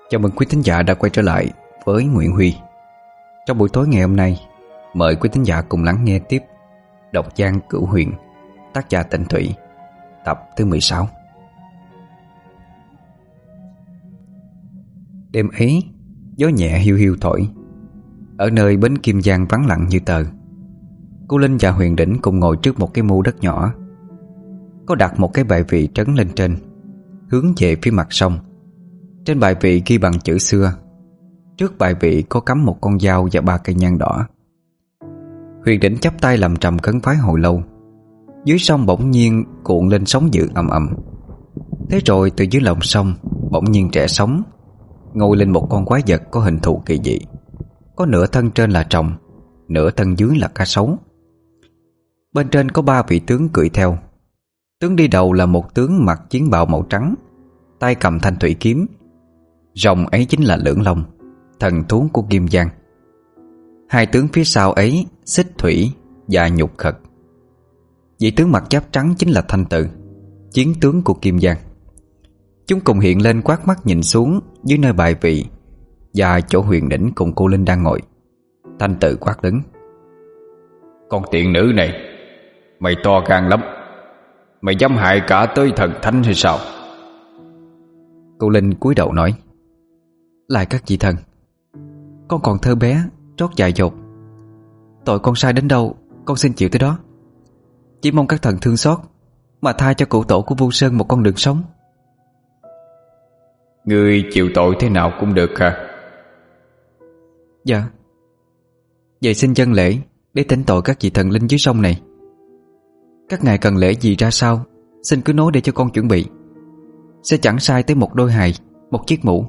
Chào mừng quý thính giả đã quay trở lại với Nguyễn Huy. Trong buổi tối ngày hôm nay, mời quý thính giả cùng lắng nghe tiếp Độc Giang Cửu Huyền, tác giả Tịnh Thủy, tập thứ 16. Đêm ấy, gió nhẹ hiu hiu thổi. Ở nơi bến Kim Giang vắng lặng như tờ, cô Linh và Huyền Đỉnh cùng ngồi trước một cái mô đất nhỏ. Có đặt một cái bài vị trấn lên trên, hướng về phía mặt sông. Trên bài vị ghi bằng chữ xưa. Trước bài vị có cắm một con dao và 3 cây nhang đỏ. Huyền Đỉnh chắp tay làm trầm khấn vái hồi lâu. Dưới sông bỗng nhiên cuộn lên sóng dữ ầm ầm. Thế rồi từ dưới lòng sông bỗng nhiên trẻ sóng, ngồi lên một con quái vật có hình thù kỳ dị. Có nửa thân trên là rồng, nửa thân dưới là cá sấu. Bên trên có 3 vị tướng cưỡi theo. Tướng đi đầu là một tướng mặc chiến bào màu trắng, tay cầm thanh thủy kiếm. Rồng ấy chính là Lưỡng Long, thần thú của Kim Giang. Hai tướng phía sau ấy Xích Thủy và Nhục Khật. Vị tướng mặc giáp trắng chính là Thanh Tự, chiến tướng của Kim Giang. Chúng cùng hiện lên quát mắt nhìn xuống dưới nơi bài vị và chỗ Huyền Đỉnh cùng cô Linh đang ngồi. Thanh Tự quát lớn: "Con tiện nữ này, mày to gan lắm. Mày dám hại cả tới thần thánh hay sao?" Cô Linh cúi đầu nói: "Lại các vị thần, con còn thơ bé, trót dại dột. Tội con sai đến đâu, con xin chịu tới đó. Chỉ mong các thần thương xót mà tha cho cụ tổ của Vu Sơn một con đường sống." "Ngươi chịu tội thế nào cũng được hả?" "Dạ. Vậy xin dâng lễ để tỉnh tội các vị thần linh dưới sông này. Các ngài cần lễ gì ra sao, xin cứ nói để cho con chuẩn bị. Sẽ chẳng sai tới một đôi hài, một chiếc mũ."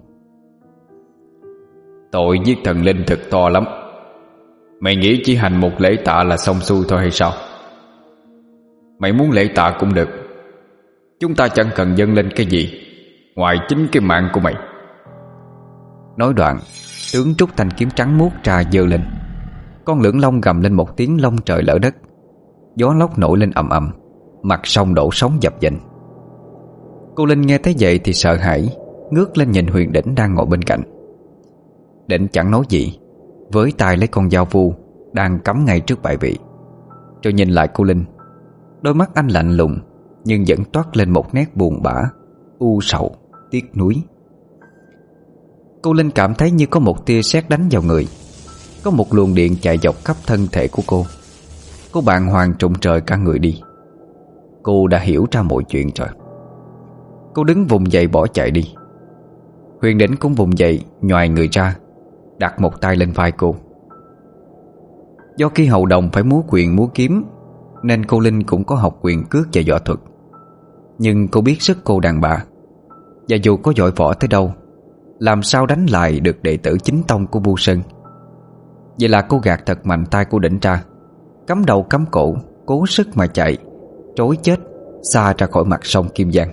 "Tội giết thần linh thật to lắm. Mày nghĩ chỉ hành một lễ tạ là xong xuôi thôi hay sao? Mày muốn lễ tạ cũng được. Chúng ta chẳng cần dâng lên cái gì ngoài chính cái mạng của mày." Nói đoạn, tướng trúc thanh kiếm trắng muốt trà giơ lên. Con Lưỡng Long gầm lên một tiếng long trời lở đất. Gió lốc nổi lên ầm ầm, mặt sông đổ sóng dập dềnh. Cô Linh nghe thấy vậy thì sợ hãi, ngước lên nhìn Huyền Đỉnh đang ngồi bên cạnh. Đỉnh chẳng nói gì, với tay lấy con dao vu đang cắm ngay trước bài vị, rồi nhìn lại cô Linh. Đôi mắt anh lạnh lùng, nhưng vẫn toát lên một nét buồn bã, u sầu, tiếc nuối. Cô Linh cảm thấy như có một tia sét đánh vào người. Có một luồng điện chạy dọc khắp thân thể của cô. Cô bàng hoàng trụng trời cả người đi. Cô đã hiểu ra mọi chuyện rồi. Cô đứng vùng dậy bỏ chạy đi. Huyền Đỉnh cũng vùng dậy, nhoài người ra, đặt một tay lên vai cô. Do khi hầu đồng phải múa quyền múa kiếm, nên cô Linh cũng có học quyền cước và võ thuật. Nhưng cô biết sức cô đàn bà, và dù có giỏi võ tới đâu, làm sao đánh lại được đệ tử chính tông của Vu Sơn. Vậy là cô gạt thật mạnh tay của Đỉnh ra, cắm đầu cắm cổ, cố sức mà chạy, trối chết xa ra khỏi mặt sông Kim Giang.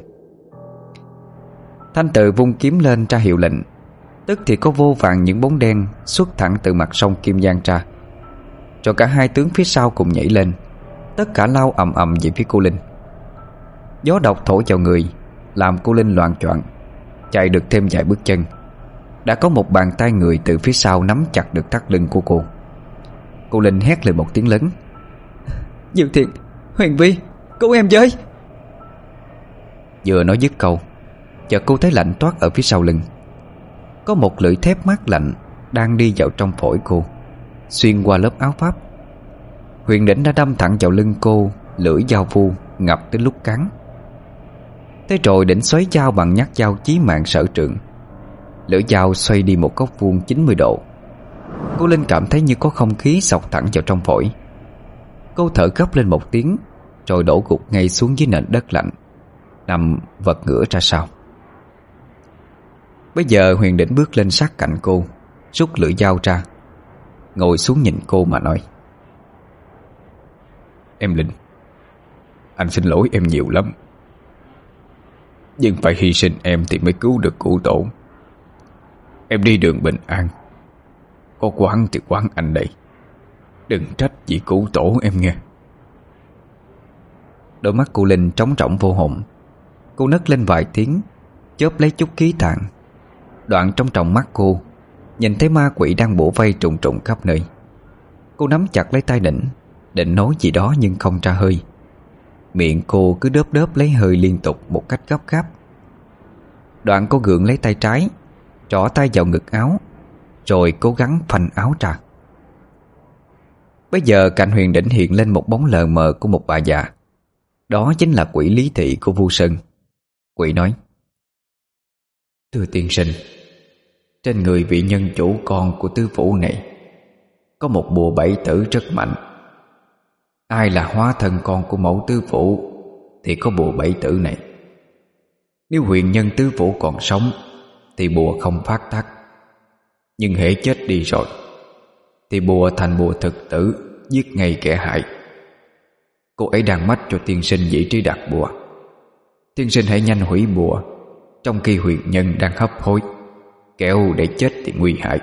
Thanh Tự vung kiếm lên ra hiệu lệnh. Tức thì có vô vàn những bóng đen xuất thẳng từ mặt sông Kim Giang ra. Rồi cả hai tướng phía sau cùng nhảy lên, tất cả lao ầm ầm về phía cô Linh. Gió độc thổi vào người, làm cô Linh loạng choạng. Chạy được thêm vài bước chân, đã có một bàn tay người từ phía sau nắm chặt được thắt lưng của cô. Cô Linh hét lên một tiếng lớn: "Dương Thiện, Huyền Vi, cứu em với!" Vừa nói dứt câu, chợt cô thấy lạnh toát ở phía sau lưng. Có một lưỡi thép mát lạnh đang đi vào trong phổi cô, xuyên qua lớp áo pháp. Huyền Đỉnh đã đâm thẳng vào lưng cô, lưỡi dao vu ngập tới lúc cắn. Thế rồi Đỉnh xoáy dao bằng nhát dao chí mạng sở trường. Lưỡi dao xoay đi một góc vuông 90 độ. Cô Linh cảm thấy như có không khí xộc thẳng vào trong phổi. Cô thở gấp lên một tiếng, rồi đổ gục ngay xuống dưới nền đất lạnh, nằm vật ngửa ra sau. Bây giờ Huyền Đỉnh bước lên sát cạnh cô, rút lưỡi dao ra, ngồi xuống nhìn cô mà nói: "Em Linh, anh xin lỗi em nhiều lắm. Nhưng phải hy sinh em thì mới cứu được cụ tổ. Em đi đường bình an, có quán thì quán anh đây. Đừng trách vì cụ tổ em nghe." Đôi mắt cô Linh trống rỗng vô hồn. Cô nấc lên vài tiếng, chớp lấy chút khí tàn. Đoạn trong tròng mắt cô nhìn thấy ma quỷ đang bủa vây trùng trùng khắp nơi. Cô nắm chặt lấy tay Đỉnh, định nói gì đó nhưng không ra hơi. Miệng cô cứ đớp đớp lấy hơi liên tục một cách gấp gáp. Đoạn cô gượng lấy tay trái, trỏ tay vào ngực áo, rồi cố gắng phanh áo ra. Bây giờ cạnh Huyền Đỉnh hiện lên một bóng lờ mờ của một bà già. Đó chính là quỷ Lý Thị của Vu Sơn. Quỷ nói: "Thưa tiên sinh, trên người vị nhân chủ con của tứ phủ này có một bùa bảy tử rất mạnh. Ai là hóa thân con của mẫu tứ phủ thì có bùa bảy tử này. Nếu huyền nhân tứ phủ còn sống thì bùa không phát tác, nhưng hễ chết đi rồi thì bùa thành bùa thực tử, giết ngay kẻ hại. Cô ấy đang mách cho tiên sinh vị trí đặt bùa. Tiên sinh hãy nhanh hủy bùa trong khi huyền nhân đang hấp hối, kẻo để chết thì nguy hại."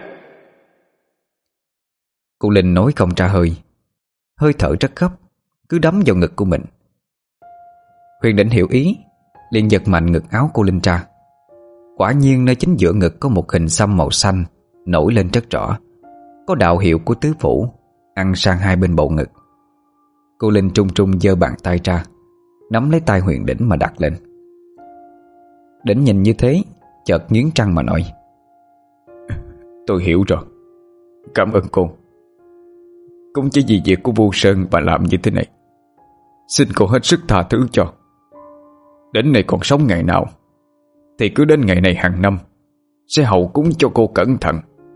Cô Linh nói không ra hơi, hơi thở rất gấp, cứ đấm vào ngực của mình. Huyền Đỉnh hiểu ý, liền giật mạnh ngực áo cô Linh ra. Quả nhiên nơi chính giữa ngực có một hình xăm màu xanh nổi lên rất rõ, có đạo hiệu của tứ phủ ăn sang hai bên bầu ngực. Cô Linh trung trung giơ bàn tay ra, nắm lấy tay Huyền Đỉnh mà đặt lên. Đỉnh nhìn như thế, chợt nghiến răng mà nói: "Tôi hiểu rồi, cảm ơn cô. Cũng chỉ vì việc của Vu Sơn mà làm như thế này. Xin cô hết sức tha thứ cho. Đến này còn sống ngày nào thì cứ đến ngày này hàng năm sẽ hậu cúng cho cô cẩn thận."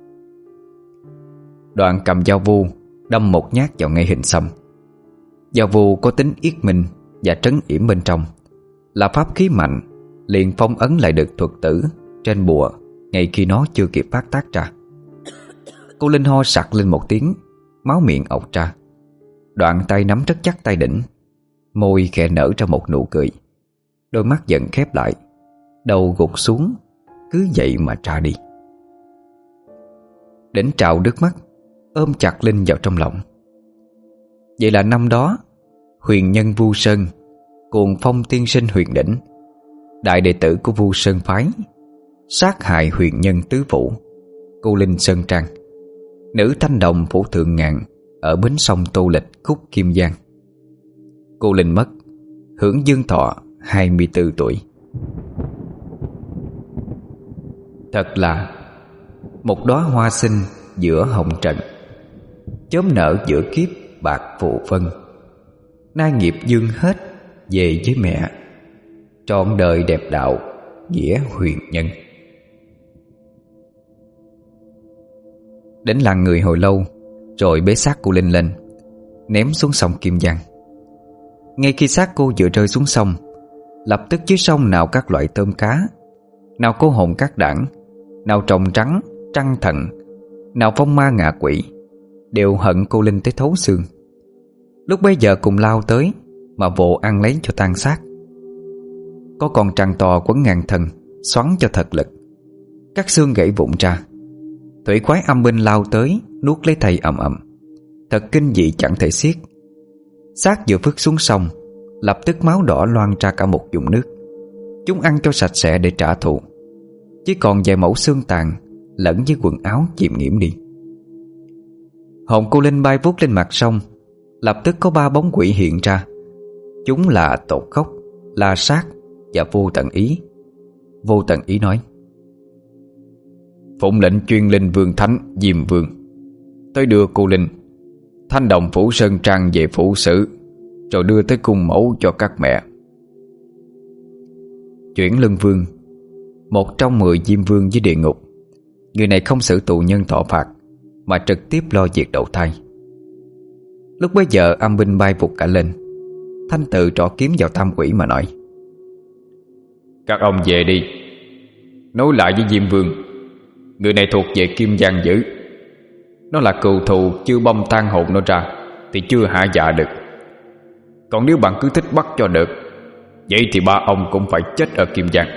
Đoạn cầm dao vu đâm một nhát vào ngay hình xăm. Dao vu có tính yết minh và trấn yểm bên trong, là pháp khí mạnh, liền phong ấn lại được thuật tử trên bùa ngay khi nó chưa kịp phát tác ra. Cô Linh ho sặc lên một tiếng, máu miệng ọc ra. Đoạn tay nắm rất chắc tay Đỉnh, môi khẽ nở ra một nụ cười. Đôi mắt dần khép lại, đầu gục xuống, cứ vậy mà ra đi. Đỉnh trào nước mắt, ôm chặt Linh vào trong lòng. Vậy là năm đó huyền nhân Vu Sơn, cuồng phong tiên sinh Huyền Đỉnh, đại đệ tử của Vu Sơn phái, sát hại huyền nhân tứ phủ cô Linh Sơn Trang, nữ thanh đồng phủ Thượng Ngạn ở bến sông Tô Lịch, khúc Kim Giang. Cô Linh mất, hưởng dương thọ 24 tuổi. Thật là một đóa hoa xinh giữa hồng trần, chớm nở giữa kiếp bạc phụ phân. Nay nghiệp dương hết về với mẹ, trọn đời đẹp đạo nghĩa huyền nhân. Đến làng người hồi lâu, rồi bế xác cô Linh lên, ném xuống sông Kim Giang. Ngay khi xác cô vừa rơi xuống sông, lập tức dưới sông nào các loại tôm cá, nào cô hồn các đảng, nào trồng trắng, trăng thần, nào phong ma ngạ quỷ, đều hận cô Linh tới thấu xương. Lúc bấy giờ cùng lao tới mà vồ ăn lấy cho tan xác. Có con trăng to quấn ngang thân, xoắn cho thật lực, các xương gãy vụn ra. Thủy quái âm binh lao tới, nuốt lấy thầy ầm ầm, thật kinh dị chẳng thể xiết. Xác vừa vứt xuống sông, lập tức máu đỏ loang ra cả một vùng nước. Chúng ăn cho sạch sẽ để trả thù. Chỉ còn vài mẩu xương tàn lẫn với quần áo chìm nghiễm đi. Hồn cô Linh bay vút lên mặt sông, lập tức có 3 bóng quỷ hiện ra. Chúng là Tột Khốc, La Sát và Vô Tận Ý. Vô Tận Ý nói: "Phụng lệnh chuyên linh vương thánh Diêm Vương tới đưa cô Linh thanh đồng phủ Sơn Trang về phủ xử, rồi đưa tới cung mẫu cho các mẹ." Chuyển Lân Vương, một trong 10 Diêm Vương dưới địa ngục, người này không xử tù nhân thọ phạt, mà trực tiếp lo việc đầu thai. Lúc bấy giờ âm binh bay vụt cả lên. Thanh tự trỏ kiếm vào tam quỷ mà nói: "Các ông về đi, nói lại với Diêm Vương, người này thuộc về Kim Giang Dữ. Nó là cừu thù, chưa băm tan hồn nó ra thì chưa hạ dạ được. Còn nếu bạn cứ thích bắt cho được, vậy thì 3 ông cũng phải chết ở Kim Giang."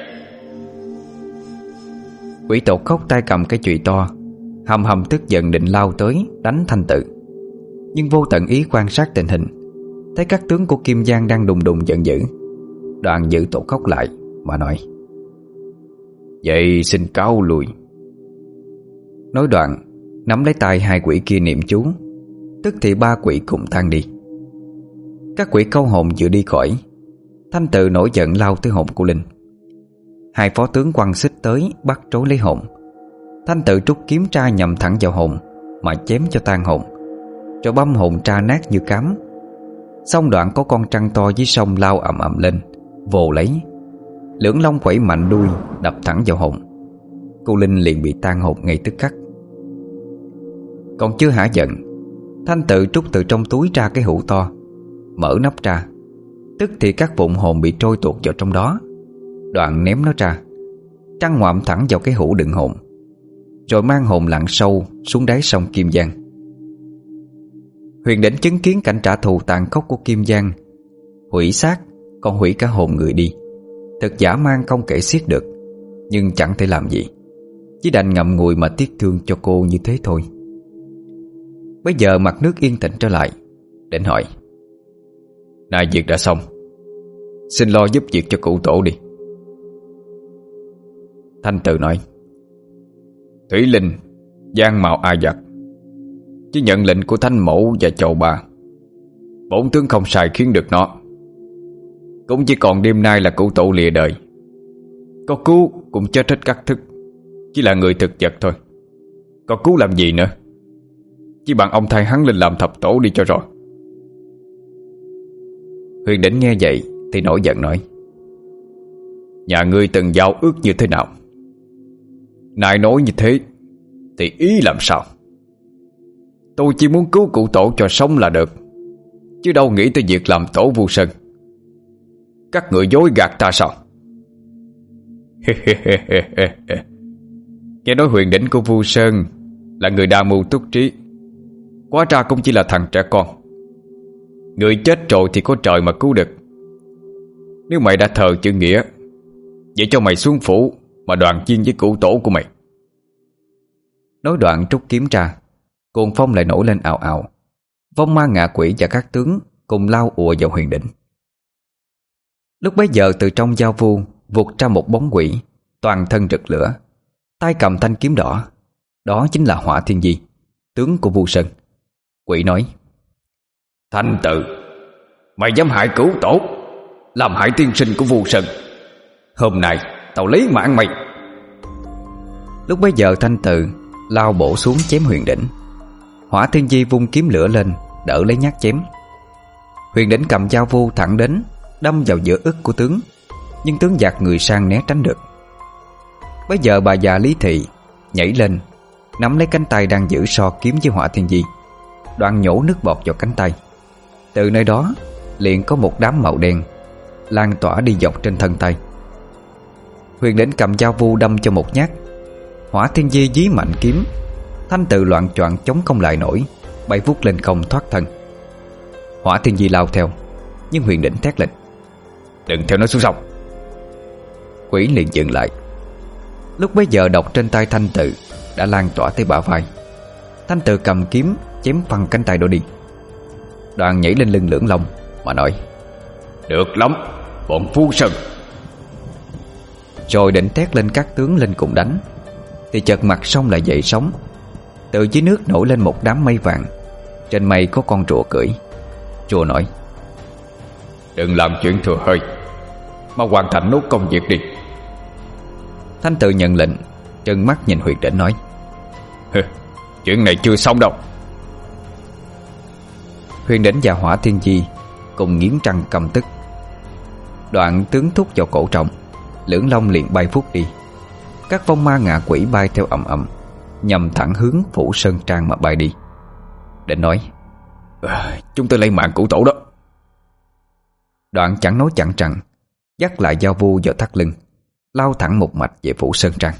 Quỷ Tột Khốc tay cầm cái chùy to, hầm hầm tức giận định lao tới đánh Thanh tự. Nhưng Vô Tận Ý quan sát tình hình, thấy các tướng của Kim Giang đang đùng đùng giận dữ, đoạn giữ Tột Khốc lại mà nói: Vậy xin cáo lui. Nói đoạn nắm lấy tay hai quỷ kia niệm chú. Tức thì ba quỷ cùng tan đi. Các quỷ câu hồn vừa đi khỏi, Thanh Tự nổi giận lao tới hồn cô Linh. Hai phó tướng quăng xích tới bắt trối lấy hồn. Thanh Tự trút kiếm tra nhằm thẳng vào hồn mà chém cho tan hồn, rồi băm hồn tra nát như cám. Xong đoạn có con trăng to dưới sông lao ầm ầm lên, vồ lấy. Lưỡng long quẩy mạnh đuôi đập thẳng vào hồn. Cô Linh liền bị tan hồn ngay tức khắc. Còn chưa hả giận, Thanh Tự trút từ trong túi ra cái hũ to, mở nắp ra. Tức thì các vụn hồn bị trôi tuột vào trong đó. Đoạn ném nó ra, trăng ngoạm thẳng vào cái hũ đựng hồn, rồi mang hồn lặn sâu xuống đáy sông Kim Giang. Huyền Đỉnh chứng kiến cảnh trả thù tàn khốc của Kim Giang, hủy xác còn hủy cả hồn người đi, thật dã man không kể xiết được. Nhưng chẳng thể làm gì, chỉ đành ngậm ngùi mà tiếc thương cho cô như thế thôi. Bây giờ mặt nước yên tĩnh trở lại, Định hỏi: Nay việc đã xong, xin lo giúp việc cho cụ tổ đi. Thanh Tự nói: Thủy Linh, Giang Mạo A Giặc chỉ nhận lệnh của Thanh Mẫu và Chầu Bà. Bổn tướng không xài khiến được nó. Cũng chỉ còn đêm nay là cụ tổ lìa đời. Có cứu cũng chết hết các thức, chỉ là người thực vật thôi. Có cứu làm gì nữa? Chỉ bằng ông thay hắn lên làm thập tổ đi cho rồi. Huyền Đỉnh nghe vậy thì nổi giận nói: Nhà ngươi từng giao ước như thế nào? Nại nói như thế thì ý làm sao? Tôi chỉ muốn cứu cụ tổ cho sống là được, chứ đâu nghĩ tới việc làm tổ Vu Sơn. Các người dối gạt ta sao? Nghe nói Huyền Đỉnh của Vu Sơn là người đa mưu túc trí, quá ra cũng chỉ là thằng trẻ con. Người chết rồi thì có trời mà cứu được. Nếu mày đã thờ chữ nghĩa, vậy cho mày xuống phủ mà đoàn chiên với cụ tổ của mày. Nói đoạn trút kiếm ra, cuồng phong lại nổi lên ào ào. Vong ma ngạ quỷ và các tướng cùng lao ùa vào Huyền Đỉnh. Lúc bấy giờ từ trong giao vu vụt ra một bóng quỷ, toàn thân rực lửa, tay cầm thanh kiếm đỏ. Đó chính là Hỏa Thiên Di, tướng của Vu Sơn. Quỷ nói: Thanh Tự, mày dám hại cửu tổ, làm hại tiên sinh của Vu Sơn. Hôm nay tao lấy mạng mày. Lúc bấy giờ Thanh Tự lao bổ xuống chém Huyền Đỉnh. Hỏa Thiên Di vung kiếm lửa lên đỡ lấy nhát chém. Huyền Đỉnh cầm dao vu thẳng đến, đâm vào giữa ức của tướng, nhưng tướng giạt người sang né tránh được. Bấy giờ bà già Lý Thị nhảy lên, nắm lấy cánh tay đang giữ so kiếm với Hỏa Thiên Di, đoạn nhổ nước bọt vào cánh tay. Từ nơi đó liền có một đám màu đen lan tỏa đi dọc trên thân tay. Huyền Đỉnh cầm dao vu đâm cho một nhát. Hỏa Thiên Di dí mạnh kiếm. Thanh Tự loạng choạng chống không lại nổi, bay vút lên không thoát thân. Hỏa Thiên Di lao theo, nhưng Huyền Đỉnh thét lên: Đừng theo nó xuống sông. Quỷ liền dừng lại. Lúc bấy giờ độc trên tay Thanh Tự đã lan tỏa tới bả vai. Thanh Tự cầm kiếm chém phăng cánh tay đó đi, đoạn nhảy lên lưng Lưỡng Long mà nói: Được lắm, bọn Vu Sơn. Rồi định thét lên các tướng lên cùng đánh, thì chợt mặt sông lại dậy sóng. Từ dưới nước nổi lên một đám mây vàng. Trên mây có con rùa cưỡi. Rùa nói: Đừng làm chuyện thừa hơi, mà hoàn thành nốt công việc đi. Thanh Tự nhận lệnh, trừng mắt nhìn Huyền Đỉnh nói: Chuyện này chưa xong đâu. Huyền Đỉnh và Hỏa Thiên Di cùng nghiến răng căm tức. Đoạn tướng thúc vào cổ trọng, Lưỡng Long liền bay vút đi. Các vong ma ngạ quỷ bay theo ầm ầm, nhằm thẳng hướng Phủ Sơn Trang mà bay đi. Định nói: Chúng tôi lấy mạng cụ tổ đó. Đoạn chẳng nói chẳng rằng, dắt lại dao vu vào thắt lưng, lao thẳng một mạch về Phủ Sơn Trang.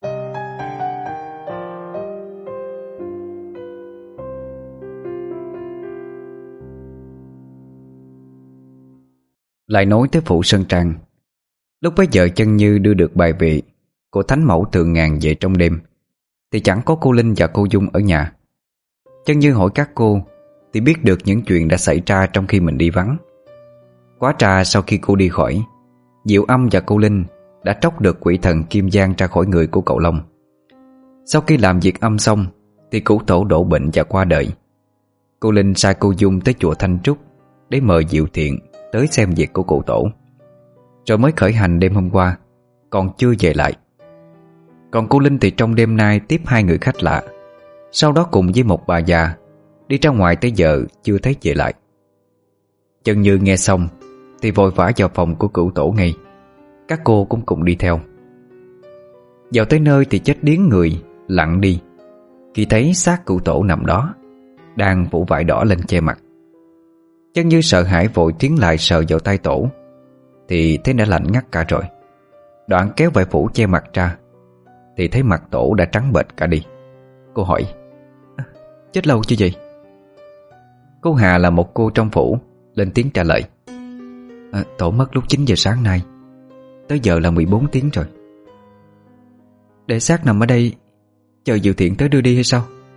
Lại nói tới Phủ Sơn Trang. Lúc bấy giờ Chân Như đưa được bài vị của Thánh Mẫu Thượng Ngàn về trong đêm, thì chẳng có cô Linh và cô Dung ở nhà. Chân Như hỏi các cô thì biết được những chuyện đã xảy ra trong khi mình đi vắng. Quá trà sau khi cô đi khỏi, Diệu Âm và cô Linh đã tróc được quỷ thần Kim Giang ra khỏi người của cậu Long. Sau khi làm việc âm xong thì cụ tổ đổ bệnh và qua đời. Cô Linh sai cô Dung tới chùa Thanh Trúc để mời Diệu Thiện tới xem việc của cụ tổ, rồi mới khởi hành đêm hôm qua, còn chưa về lại. Còn cô Linh thì trong đêm nay tiếp 2 người khách lạ, sau đó cùng với một bà già đi ra ngoài tới giờ chưa thấy về lại. Chân Như nghe xong thì vội vã vào phòng của cụ tổ ngay. Các cô cũng cùng đi theo. Vào tới nơi thì chết điếng người, lặng đi khi thấy xác cụ tổ nằm đó, đang phủ vải đỏ lên che mặt. Chân Như sợ hãi vội tiến lại sờ vào tay tổ, thì thấy đã lạnh ngắt cả rồi. Đoạn kéo vải phủ che mặt ra thì thấy mặt tổ đã trắng bệch cả đi. Cô hỏi: chết lâu chưa vậy? Cô Hà là một cô trong phủ lên tiếng trả lời: tổ mất lúc 9 giờ sáng nay, tới giờ là 14 tiếng rồi. Để xác nằm ở đây chờ Diệu Thiện tới đưa đi hay sao?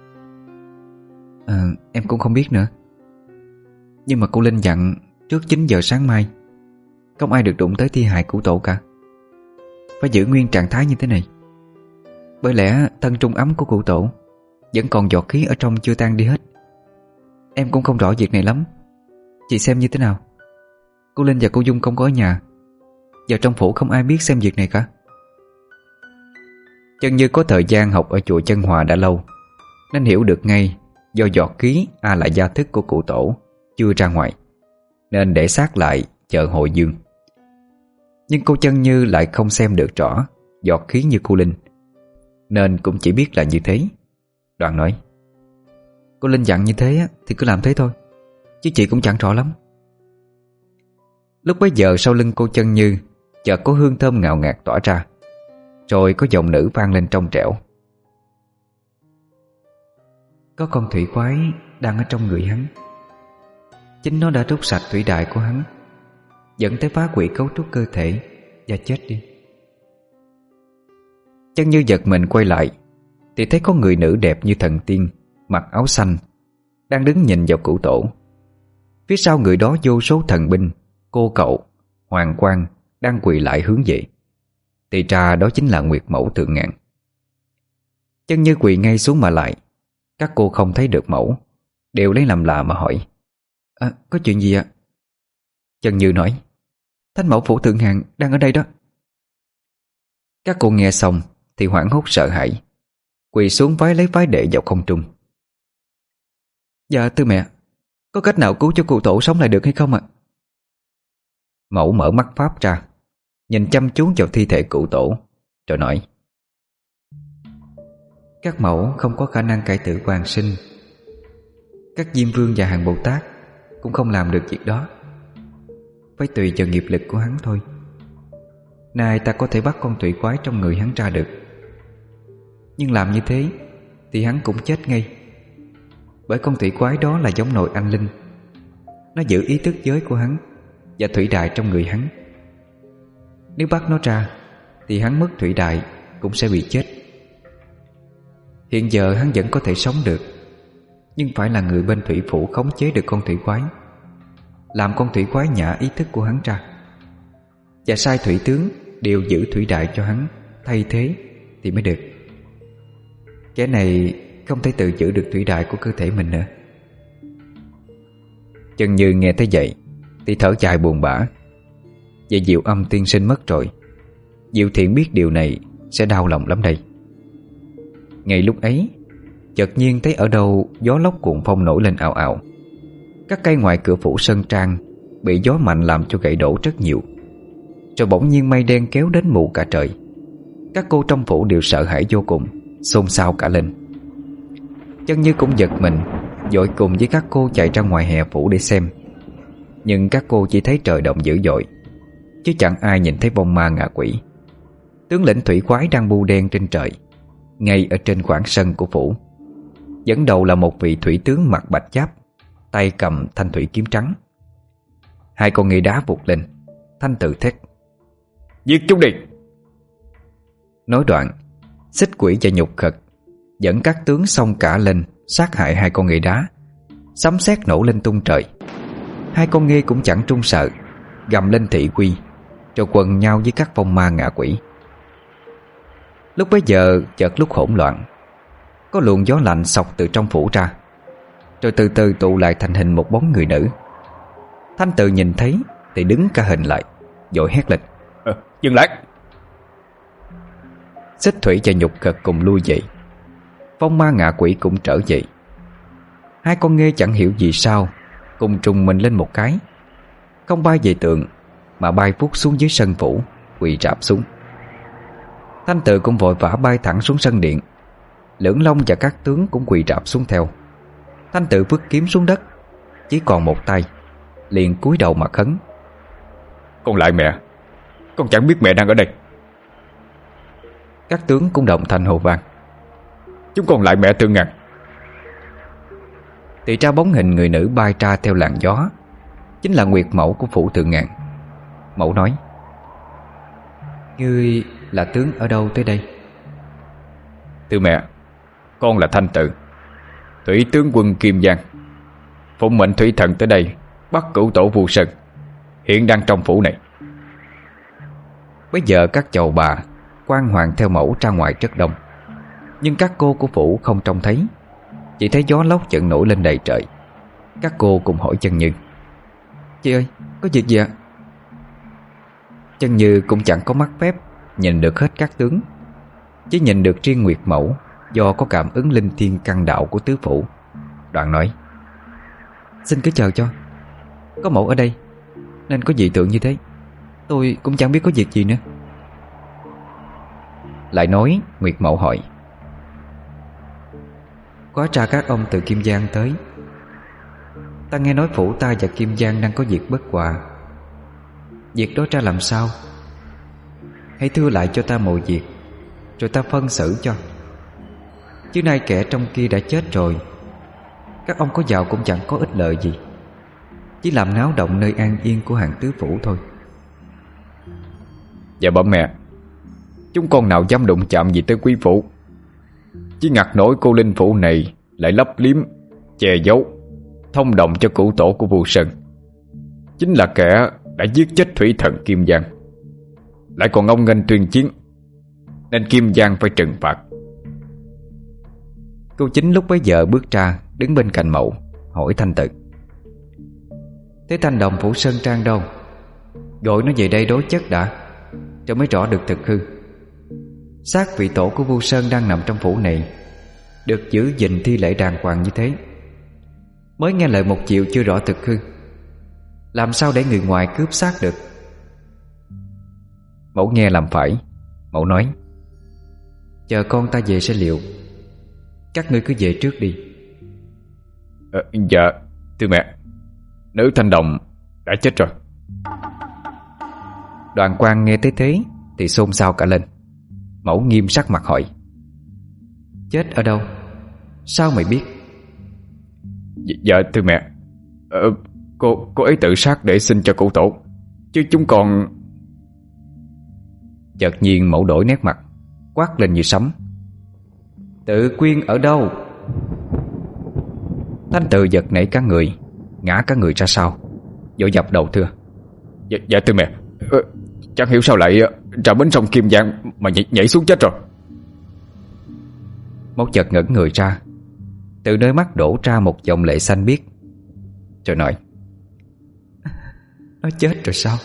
Em cũng không biết nữa. Nhưng mà cô Linh dặn trước 9 giờ sáng mai không ai được đụng tới thi hài của tổ cả, phải giữ nguyên trạng thái như thế này. Bởi lẽ thân trung ấm của cụ tổ vẫn còn giọt khí ở trong chưa tan đi hết. Em cũng không rõ việc này lắm, chị xem như thế nào? Cô Linh và cô Dung không có ở nhà, giờ trong phủ không ai biết xem việc này cả. Chân Như có thời gian học ở chùa Chân Hòa đã lâu, nên hiểu được ngay do giọt khí là gia thức của cụ tổ chưa ra ngoài, nên để xác lại chờ hội dương. Nhưng cô Chân Như lại không xem được rõ giọt khí như cô Linh, nên cũng chỉ biết là như thế. Đoạn nói: cô Linh dặn như thế thì cứ làm thế thôi, chứ chị cũng chẳng rõ lắm. Lúc bấy giờ sau lưng cô Chân Như chợt có hương thơm ngào ngạt tỏa ra, rồi có giọng nữ vang lên trong trẻo: có con thủy quái đang ở trong người hắn. Chính nó đã rút sạch thủy đại của hắn, dẫn tới phá hủy cấu trúc cơ thể và chết đi. Chân Như giật mình quay lại thì thấy có người nữ đẹp như thần tiên, mặc áo xanh, đang đứng nhìn vào cụ tổ. Phía sau người đó vô số thần binh, cô cậu, hoàng quan đang quỳ lại hướng về. Thì ra đó chính là Nguyệt Mẫu Thượng Ngàn. Chân Như quỳ ngay xuống mà lại. Các cô không thấy được mẫu, đều lấy làm lạ mà hỏi: có chuyện gì ạ? Chân Như nói: Thánh Mẫu Phủ Thượng Ngàn đang ở đây đó. Các cô nghe xong thì hoảng hốt sợ hãi, quỳ xuống vái lấy vái đệ vào không trung. Dạ thưa mẹ, có cách nào cứu cho cụ tổ sống lại được hay không ạ? Mẫu mở mắt pháp ra, nhìn chăm chú vào thi thể cụ tổ, rồi nói: các mẫu không có khả năng cải tử hoàn sinh. Các Diêm Vương và Hàng Bồ Tát cũng không làm được việc đó, phải tùy vào nghiệp lực của hắn thôi. Nay ta có thể bắt con thủy quái trong người hắn ra được, nhưng làm như thế thì hắn cũng chết ngay. Bởi con thủy quái đó là giống nồi anh linh, nó giữ ý thức giới của hắn và thủy đại trong người hắn. Nếu bắt nó ra thì hắn mất thủy đại cũng sẽ bị chết. Hiện giờ hắn vẫn có thể sống được, nhưng phải là người bên thủy phủ khống chế được con thủy quái, làm con thủy quái nhả ý thức của hắn ra, và sai thủy tướng đều giữ thủy đại cho hắn thay thế thì mới được. Kẻ này không thể tự giữ được thủy đại của cơ thể mình nữa. Chân Như nghe thấy vậy thì thở dài buồn bã. Vậy Diệu Âm tiên sinh mất rồi, Diệu Thiện biết điều này sẽ đau lòng lắm đây. Ngay lúc ấy, chợt nhiên thấy ở đâu gió lốc cuộn phong nổi lên ào ào. Các cây ngoài cửa phủ Sơn Trang bị gió mạnh làm cho gãy đổ rất nhiều. Rồi bỗng nhiên mây đen kéo đến mù cả trời. Các cô trong phủ đều sợ hãi vô cùng, xôn xao cả lên. Chân Như cũng giật mình, vội cùng với các cô chạy ra ngoài hè phủ để xem. Nhưng các cô chỉ thấy trời động dữ dội, chứ chẳng ai nhìn thấy bông ma ngạ quỷ. Tướng lĩnh thủy quái đang bu đen trên trời, ngay ở trên khoảng sân của phủ. Dẫn đầu là một vị thủy tướng mặc bạch giáp, tay cầm thanh thủy kiếm trắng. Hai con nghề đá vụt lên, thanh tự thét: giết chúng đi! Nói đoạn, xích quỷ và nhục khật dẫn các tướng xông cả lên sát hại hai con nghề đá. Sấm sét nổ lên tung trời. Hai con nghê cũng chẳng trung sợ, gầm lên thị uy, rồi quần nhau với các vong ma ngạ quỷ. Lúc bấy giờ chợt lúc hỗn loạn, có luồng gió lạnh xộc từ trong phủ ra, rồi từ từ tụ lại thành hình một bóng người nữ. Thanh Tự nhìn thấy thì đứng cả hình lại, vội hét lên: Dừng lại! Xích Thủy và Nhục Cật cùng lui dậy. Vong ma ngạ quỷ cũng trở dậy. Hai con nghê chẳng hiểu vì sao cùng trùng mình lên một cái, không bay về tường mà bay vút xuống dưới sân phủ, quỳ rạp xuống. Thanh Tự cũng vội vã bay thẳng xuống sân điện. Lưỡng Long và các tướng cũng quỳ rạp xuống theo. Thanh Tự vứt kiếm xuống đất, chỉ còn một tay, liền cúi đầu mà khấn: Con lại mẹ, con chẳng biết mẹ đang ở đây. Các tướng cũng đồng thanh hô vang: Chúng con lại mẹ Tương Ngàn. Thì ra bóng hình người nữ bay ra theo làn gió chính là Nguyệt Mẫu của phủ Tượng Ngàn. Mẫu nói: Ngươi là tướng ở đâu tới đây? Thưa mẹ, con là Thanh Tự, thủy tướng quân Kim Giang, phụng mệnh thủy thần tới đây bắt cửu tổ Vu Sơn, hiện đang trong phủ này. Bây giờ các chầu bà, quan hoàng theo mẫu ra ngoài rất đông, nhưng các cô của phủ không trông thấy, chỉ thấy gió lốc chợt nổi lên đầy trời. Các cô cùng hỏi Chân Như: Chị ơi, có việc gì ạ? Chân Như cũng chẳng có mắt phép nhìn được hết các tướng, chỉ nhìn được riêng Nguyệt Mẫu, do có cảm ứng linh thiên căn đạo của tứ phủ. Đoạn nói: Xin cứ chờ cho, có mẫu ở đây nên có dị tượng như thế. Tôi cũng chẳng biết có việc gì nữa. Lại nói Nguyệt Mẫu hỏi: Quá tra các ông từ Kim Giang tới. Ta nghe nói phủ ta và Kim Giang đang có việc bất hòa. Việc đó ra làm sao? Hãy thưa lại cho ta mọi việc, rồi ta phân xử cho. Chứ nay kẻ trong kia đã chết rồi, các ông có vào cũng chẳng có ích lợi gì, chỉ làm náo động nơi an yên của hàng tứ phủ thôi. Dạ bẩm mẹ, chúng con nào dám đụng chạm gì tới quý phủ. Chỉ ngặt nổi cô linh phủ này lại lấp liếm, che giấu, thông đồng cho cửu tổ của Vu Sơn, chính là kẻ đã giết chết thủy thần Kim Giang, lại còn ngông nghênh tuyên chiến, nên Kim Giang phải trừng phạt. Cô chính lúc bấy giờ bước ra, đứng bên cạnh mẫu, hỏi Thanh Tự: Thế thanh đồng phủ Sơn Trang đâu? Gọi nó về đây đối chất đã, cho mới rõ được thực hư. Xác vị tổ của Vu Sơn đang nằm trong phủ này, được giữ gìn thi lễ đàng hoàng như thế. Mới nghe lời một chiều chưa rõ thực hư, làm sao để người ngoài cướp xác được? Mẫu nghe làm phải. Mẫu nói: Chờ con ta về sẽ liệu. Các ngươi cứ về trước đi. Dạ thưa mẹ, nữ thanh đồng đã chết rồi. Đoàn quan nghe tới thế thì xôn xao cả lên. Mẫu nghiêm sắc mặt hỏi: Chết ở đâu? Sao mày biết? Dạ thưa mẹ, cô ấy tự sát để xin cho cụ tổ, chứ chúng con... Chợt nhiên mẫu đổi nét mặt, quát lên như sấm: Tự Quyên ở đâu? Thanh Tự giật nảy cả người, ngã cả người ra sau, vội dập đầu thưa: Dạ thưa mẹ, chẳng hiểu sao lại ra bến sông Kim Giang mà nhảy xuống chết rồi. Mẫu chợt ngẩng người ra, từ nơi mắt đổ ra một dòng lệ xanh biếc, rồi nói: Nó chết rồi sao?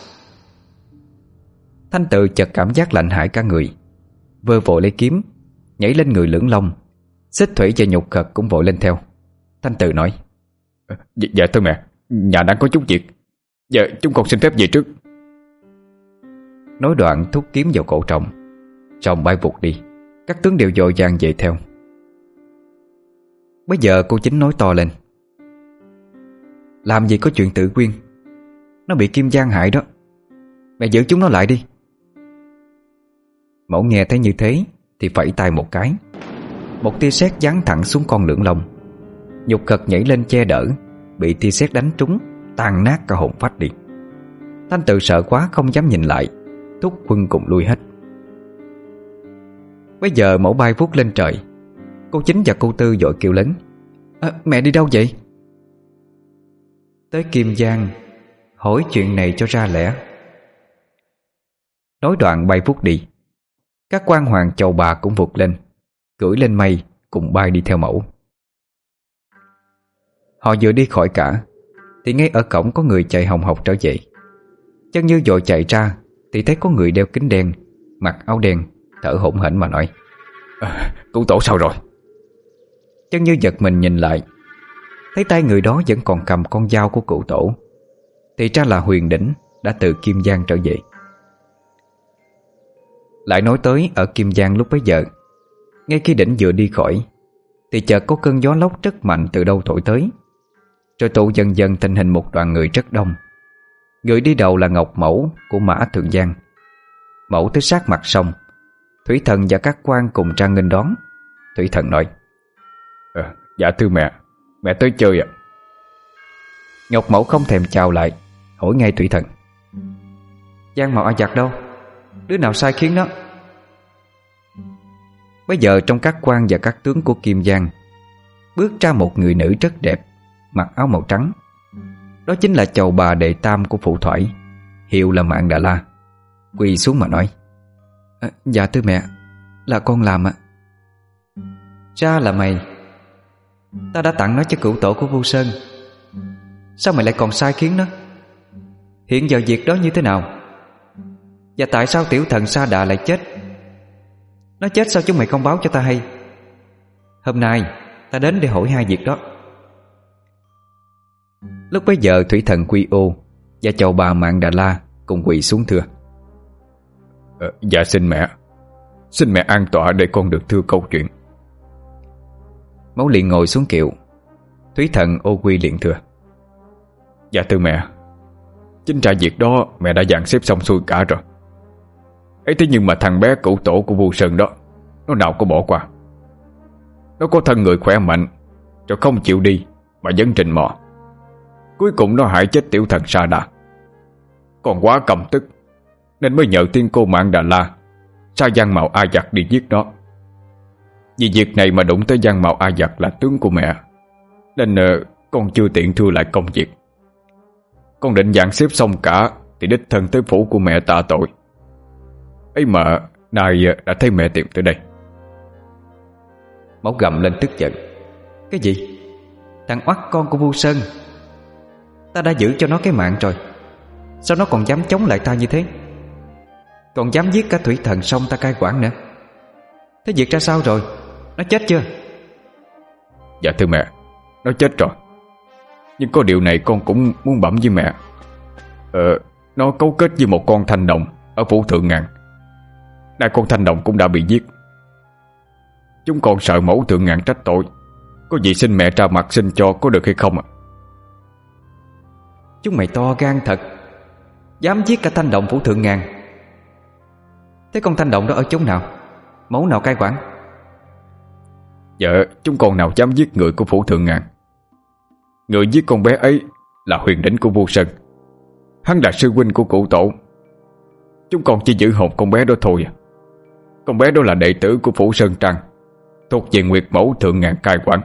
Thanh Tự chợt cảm giác lạnh hại cả người, vơ vội lấy kiếm nhảy lên người Lưỡng Long. Xích Thủy và Nhục Cật cũng vội lên theo. Thanh Tự nói: Dạ thưa mẹ, nhà đang có chút việc. Dạ chúng con xin phép về trước. Nói đoạn thúc kiếm vào cổ Trọng. Trọng bay vụt đi, các tướng đều vội vàng về theo. Bây giờ cô chính nói to lên: Làm gì có chuyện Tự Quyên, nó bị Kim Giang hại đó. Mẹ giữ chúng nó lại đi. Mẫu nghe thấy như thế thì phẩy tay một cái, một tia sét giáng thẳng xuống con Lưỡng Long. Nhục Cật nhảy lên che đỡ, bị tia sét đánh trúng, tan nát cả hồn phách đi. Thanh Tự sợ quá không dám nhìn lại, thúc quân cùng lui hết. Bây giờ mẫu bay vút lên trời. Cô Chính và cô Tư vội kêu lớn: Mẹ đi đâu vậy? Tới Kim Giang hỏi chuyện này cho ra lẽ. Nói đoạn bay vút đi. Các quan hoàng chầu bà cũng vụt lên, cưỡi lên mây cùng bay đi theo mẫu. Họ vừa đi khỏi cả thì ngay ở cổng có người chạy hồng hộc trở về. Chân Như vội chạy ra thì thấy có người đeo kính đen, mặc áo đen, thở hổn hển mà nói: Cụ tổ sao rồi? Chân Như giật mình nhìn lại, thấy tay người đó vẫn còn cầm con dao của cụ tổ. Thì ra là Huyền Đỉnh đã từ Kim Giang trở về. Lại nói tới ở Kim Giang lúc bấy giờ, ngay khi Đỉnh vừa đi khỏi thì chợt có cơn gió lốc rất mạnh từ đâu thổi tới, rồi tụ dần dần thành hình một đoàn người rất đông. Người đi đầu là Ngọc Mẫu của Mã Thượng Giang. Mẫu tới sát mặt sông. Thủy Thần và các quan cùng ra nghênh đón. Thủy Thần nói: Dạ thưa mẹ, mẹ tới chơi ạ. Ngọc Mẫu không thèm chào lại, hỏi ngay Thủy Thần: Giang Mạo A Giặc đâu? Đứa nào sai khiến đó? Bây giờ trong các quan và các tướng của Kim Giang bước ra một người nữ rất đẹp, mặc áo màu trắng. Đó chính là chầu bà đệ tam của Phụ Thoại, hiệu là Mạn Đà La. Quỳ xuống mà nói: Dạ thưa mẹ, là con làm ạ. Ra là mày. Ta đã tặng nó cho cửu tổ của Vu Sơn, sao mày lại còn sai khiến nó? Hiện giờ việc đó như thế nào? Và tại sao tiểu thần Sa Đà lại chết? Nó chết sao chúng mày không báo cho ta hay? Hôm nay ta đến để hỏi hai việc đó. Lúc bấy giờ Thủy Thần Quy Ô và chầu bà Mạn Đà La cùng quỳ xuống thưa: Dạ xin mẹ an tọa để con được thưa câu chuyện. Mẫu liền ngồi xuống kiệu. Thủy Thần ô quy liền thưa: Dạ thưa mẹ, chính ra việc đó mẹ đã dàn xếp xong xuôi cả rồi. Ấy thế nhưng mà thằng bé cửu tổ của Vu Sơn đó, nó nào có bỏ qua. Nó có thân người khỏe mạnh, rồi không chịu đi mà vẫn trình mò. Cuối cùng nó hại chết tiểu thần Sa Đà. Còn quá căm tức nên mới nhờ tiên cô Mạn Đà La sai Giang Mạo A Giặc đi giết nó. Vì việc này mà đụng tới Giang Mạo A Giặc là tướng của mẹ, nên con chưa tiện thưa lại công việc. Con định dàn xếp xong cả thì đích thân tới phủ của mẹ tạ tội. Ấy mà nay đã thấy mẹ tìm tới đây. Mẫu gầm lên tức giận: Cái gì? Thằng oắt con của Vu Sơn, ta đã giữ cho nó cái mạng rồi, sao nó còn dám chống lại ta như thế? Còn dám giết cả Thủy Thần xong ta cai quản nữa. Thế việc ra sao rồi? Nó chết chưa? Dạ thưa mẹ, nó chết rồi. Nhưng có điều này con cũng muốn bẩm với mẹ. Nó cấu kết với một con thanh đồng ở phủ Thượng Ngàn. Nay con thanh đồng cũng đã bị giết. Chúng con sợ mẫu Thượng Ngàn trách tội. Có gì xin mẹ ra mặt xin cho có được hay không ạ? Chúng mày to gan thật, dám giết cả thanh đồng phủ Thượng Ngàn. Thế con thanh đồng đó ở chốn nào? Mẫu nào cai quản? Dạ, chúng con nào dám giết người của phủ Thượng Ngàn. Người giết con bé ấy là Huyền Đỉnh của Vu Sơn. Hắn là sư huynh của cụ tổ. Chúng con chỉ giữ hồn con bé đó thôi à. Con bé đó là đệ tử của phủ Sơn Trang, thuộc về Nguyệt Mẫu Thượng Ngàn cai quản.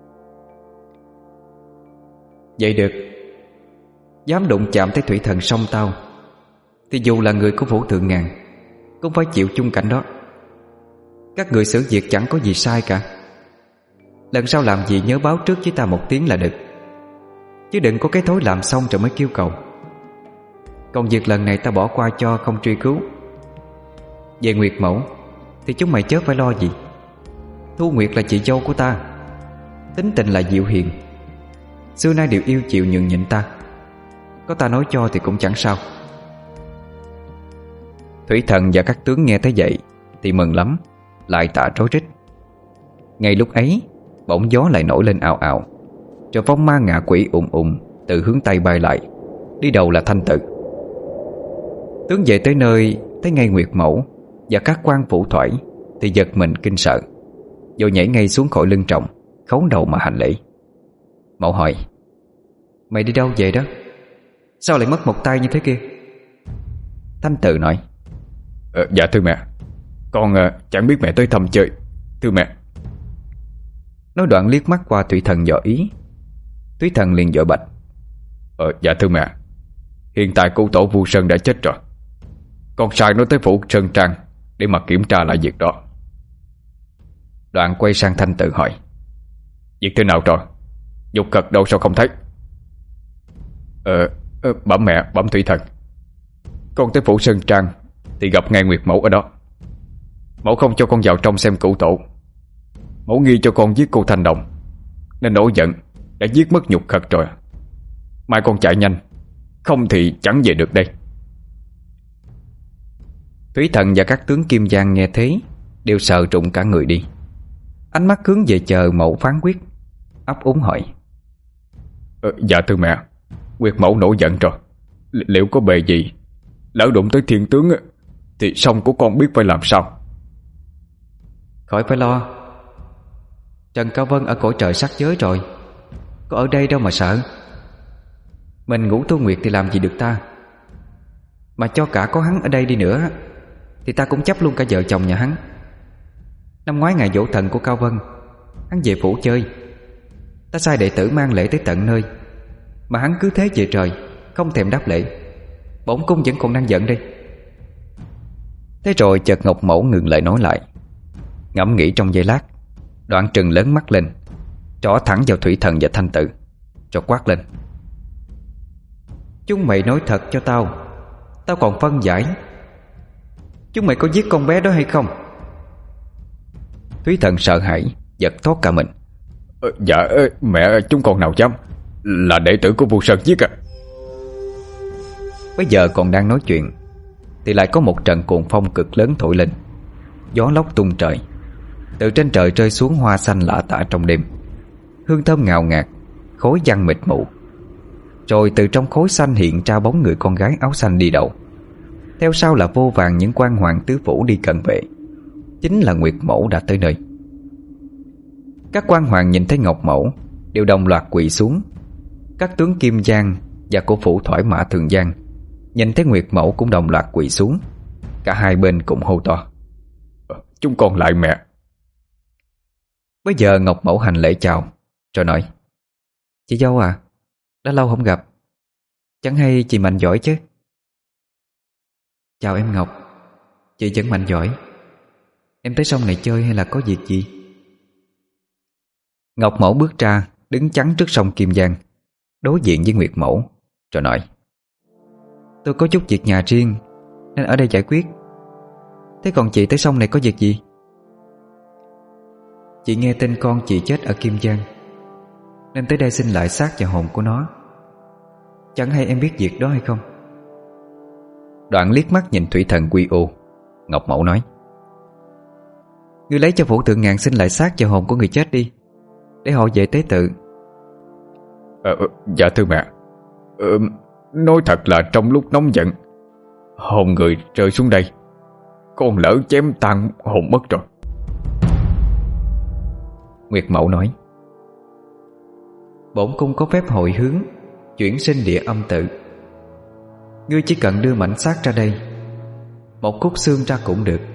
Vậy được. Dám đụng chạm tới Thủy Thần song tao thì dù là người của phủ Thượng Ngàn cũng phải chịu chung cảnh đó. Các người xử việc chẳng có gì sai cả. Lần sau làm gì nhớ báo trước với ta một tiếng là được, chứ đừng có cái thối làm xong rồi mới kêu cầu. Còn việc lần này ta bỏ qua cho không truy cứu. Về Nguyệt Mẫu thì chúng mày chớ phải lo gì. Thu Nguyệt là chị dâu của ta, tính tình là dịu hiền, xưa nay đều yêu chịu nhường nhịn ta. Có ta nói cho thì cũng chẳng sao. Thủy Thần và các tướng nghe thấy vậy thì mừng lắm, lại tạ rối rít. Ngay lúc ấy bỗng gió lại nổi lên ào ào, rồi phong ma ngạ quỷ ùn ùn từ hướng Tây bay lại. Đi đầu là Thanh Tự. Tướng về tới nơi thấy ngay Nguyệt Mẫu và các quan phủ thoại thì giật mình kinh sợ, rồi nhảy ngay xuống khỏi lưng trọng, khấu đầu mà hành lễ. Mẫu hỏi: Mày đi đâu về đó? Sao lại mất một tay như thế kia? Thanh Tự nói: Dạ thưa mẹ, con chẳng biết mẹ tới thăm chơi, thưa mẹ. Nói đoạn liếc mắt qua Thủy Thần dò ý. Thủy Thần liền vội bạch: Dạ thưa mẹ, hiện tại cụ tổ Vu Sơn đã chết rồi. Con sai nó tới phủ Sơn Trang để mà kiểm tra lại việc đó. Đoạn quay sang Thanh Tự hỏi: Việc thế nào rồi? Dục Cật đâu sao không thấy? Bẩm mẹ, bẩm Thủy Thần, con tới phủ Sơn Trang thì gặp ngay Nguyệt Mẫu ở đó. Mẫu không cho con vào trong xem cửu tổ. Mẫu nghi cho con giết cô Thanh Đồng, nên nổi giận đã giết mất Nhục Cật rồi. Mai con chạy nhanh, không thì chẳng về được đây. Thủy Thần và các tướng Kim Giang nghe thế đều sợ trụng cả người đi. Ánh mắt hướng về chờ mẫu phán quyết, ấp úng hỏi: Dạ thưa mẹ, Nguyệt Mẫu nổi giận rồi. Liệu có bề gì lỡ đụng tới thiên tướng thì xong của con biết phải làm sao. Khỏi phải lo, Trần Cao Vân ở cõi trời sắc giới rồi, có ở đây đâu mà sợ. Mình Ngũ Tô Nguyệt thì làm gì được ta. Mà cho cả có hắn ở đây đi nữa thì ta cũng chấp luôn cả vợ chồng nhà hắn. Năm ngoái ngày giỗ thần của Cao Vân, hắn về phủ chơi, ta sai đệ tử mang lễ tới tận nơi, mà hắn cứ thế về trời, không thèm đáp lễ. Bổn cung vẫn còn đang giận đây. Thế rồi chợt Ngọc Mẫu ngừng lời nói lại, ngẫm nghĩ trong giây lát, đoạn trừng lớn mắt lên, trỏ thẳng vào Thủy Thần và Thanh Tự, cho quát lên: Chúng mày nói thật cho tao, tao còn phân giải. Chúng mày có giết con bé đó hay không? Thủy Thần sợ hãi, giật thót cả mình. Dạ mẹ, chúng con nào dám, là đệ tử của Vu Sơn giết à. Bây giờ còn đang nói chuyện thì lại có một trận cuồng phong cực lớn thổi lên, gió lốc tung trời, từ trên trời rơi xuống hoa xanh lả tả trong đêm, hương thơm ngào ngạt, khói văng mịt mù. Rồi từ trong khói xanh hiện ra bóng người con gái áo xanh đi đầu, theo sau là vô vàn những quan hoàng tứ phủ đi cận vệ. Chính là Nguyệt Mẫu đã tới nơi. Các quan hoàng nhìn thấy Ngọc Mẫu đều đồng loạt quỳ xuống. Các tướng Kim Giang và của phủ Thoải Mã Thường Giang nhìn thấy Nguyệt Mẫu cũng đồng loạt quỳ xuống. Cả hai bên cùng hô to: Chúng con lại mẹ. Bây giờ Ngọc Mẫu hành lễ chào, rồi nói: Chị dâu à, đã lâu không gặp, chẳng hay chị mạnh giỏi chứ? Chào em Ngọc, chị vẫn mạnh giỏi. Em tới sông này chơi hay là có việc gì? Ngọc Mẫu bước ra, đứng chắn trước sông Kim Giang, đối diện với Nguyệt Mẫu, rồi nói: Tôi có chút việc nhà riêng nên ở đây giải quyết. Thế còn chị tới sông này có việc gì? Chị nghe tin con chị chết ở Kim Giang nên tới đây xin lại xác và hồn của nó. Chẳng hay em biết việc đó hay không? Đoạn liếc mắt nhìn Thủy Thần Quy Ô, Ngọc Mẫu nói: Ngươi lấy cho phủ Thượng Ngàn xin lại xác và hồn của người chết đi, để họ về tế tự. Dạ thưa mẹ, nói thật là trong lúc nóng giận, hồn người rơi xuống đây, con lỡ chém tan hồn mất rồi. Nguyệt Mẫu nói: Bổn cung có phép hồi hướng, chuyển sinh địa âm tự. Ngươi chỉ cần đưa mảnh xác ra đây, một khúc xương ra cũng được.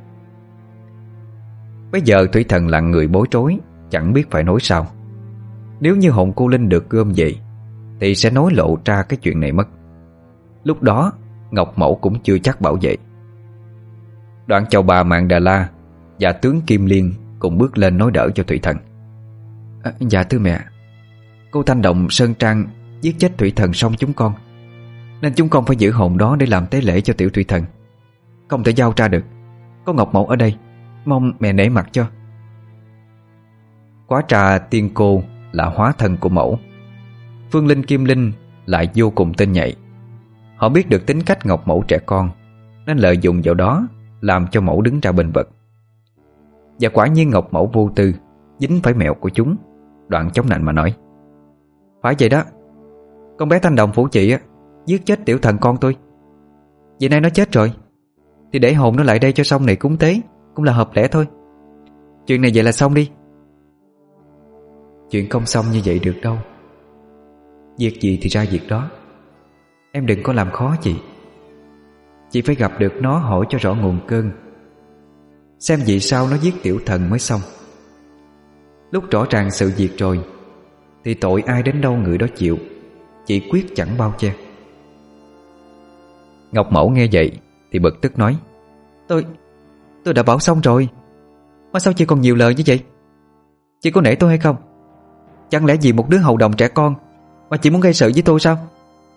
Bây giờ Thủy Thần lặng người bối rối, chẳng biết phải nói sao. Nếu như hồn cô Linh được gom về thì sẽ nói lộ ra cái chuyện này mất. Lúc đó Ngọc Mẫu cũng chưa chắc bảo vệ. Đoạn chầu bà Mạn Đà La và tướng Kim Liên cùng bước lên nói đỡ cho Thủy Thần. Dạ thưa mẹ, cô Thanh Đồng Sơn Trang giết chết Thủy Thần xong chúng con, nên chúng con phải giữ hồn đó để làm tế lễ cho tiểu Thủy Thần, không thể giao ra được. Có Ngọc Mẫu ở đây, mong mẹ nể mặt cho. Quá trà tiên cô là hóa thân của Mẫu, Phương Linh Kim Linh lại vô cùng tinh nhạy. Họ biết được tính cách Ngọc Mẫu trẻ con, nên lợi dụng vào đó làm cho Mẫu đứng ra bên vực. Và quả nhiên Ngọc Mẫu vô tư, dính phải mẹo của chúng, đoạn chống nạnh mà nói: Phải vậy đó, con bé Thanh Đồng phủ chị á giết chết tiểu thần con tôi. Vậy nay nó chết rồi thì để hồn nó lại đây cho xong này cúng tế cũng là hợp lẽ thôi. Chuyện này vậy là xong đi. Chuyện không xong như vậy được đâu. Việc gì thì ra việc đó. Em đừng có làm khó chị. Chị phải gặp được nó hỏi cho rõ nguồn cơn, xem vì sao nó giết tiểu thần mới xong. Lúc rõ ràng sự việc rồi thì tội ai đến đâu người đó chịu, chị quyết chẳng bao che. Ngọc Mẫu nghe vậy thì bực tức nói: Tôi đã bảo xong rồi, mà sao chị còn nhiều lời như vậy? Chị có nể tôi hay không? Chẳng lẽ vì một đứa hầu đồng trẻ con mà chị muốn gây sự với tôi sao?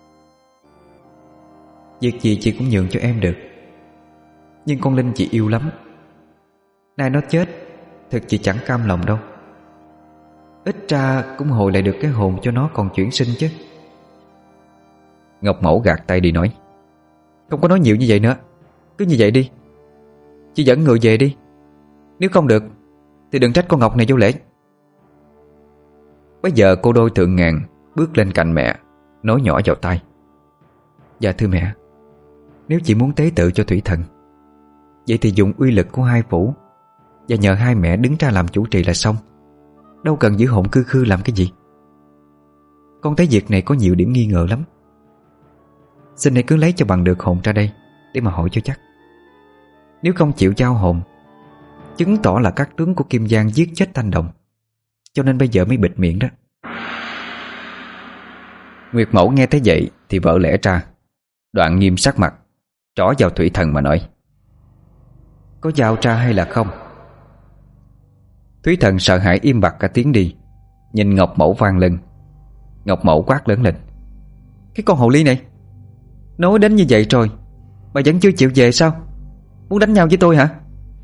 Việc gì chị cũng nhường cho em được, nhưng con Linh chị yêu lắm. Nay nó chết, thực chị chẳng cam lòng đâu. Ít ra cũng hồi lại được cái hồn cho nó còn chuyển sinh chứ. Ngọc Mẫu gạt tay đi nói: Không có nói nhiều như vậy nữa, cứ như vậy đi. Chị dẫn người về đi. Nếu không được thì đừng trách con Ngọc này vô lễ. Bây giờ cô đôi Thượng Ngàn bước lên cạnh mẹ, nói nhỏ vào tai: Dạ thưa mẹ, nếu chị muốn tế tự cho thủy thần, vậy thì dùng uy lực của hai phủ và nhờ hai mẹ đứng ra làm chủ trì là xong. Đâu cần giữ hồn khư khư làm cái gì. Con thấy việc này có nhiều điểm nghi ngờ lắm. Xin hãy cứ lấy cho bằng được hồn ra đây để mà hỏi cho chắc. Nếu không chịu giao hồn, chứng tỏ là các tướng của Kim Giang giết chết Thanh Đồng, cho nên bây giờ mới bịt miệng đó. Nguyệt Mẫu nghe thấy vậy thì vỡ lẽ ra, đoạn nghiêm sắc mặt, trỏ vào thủy thần mà nói: Có giao ra hay là không? Thủy thần sợ hãi im bặt cả tiếng đi, nhìn Ngọc Mẫu vang lên. Ngọc Mẫu quát lớn lên: Cái con hồ ly này, nói đến như vậy rồi mà vẫn chưa chịu về sao? Muốn đánh nhau với tôi hả?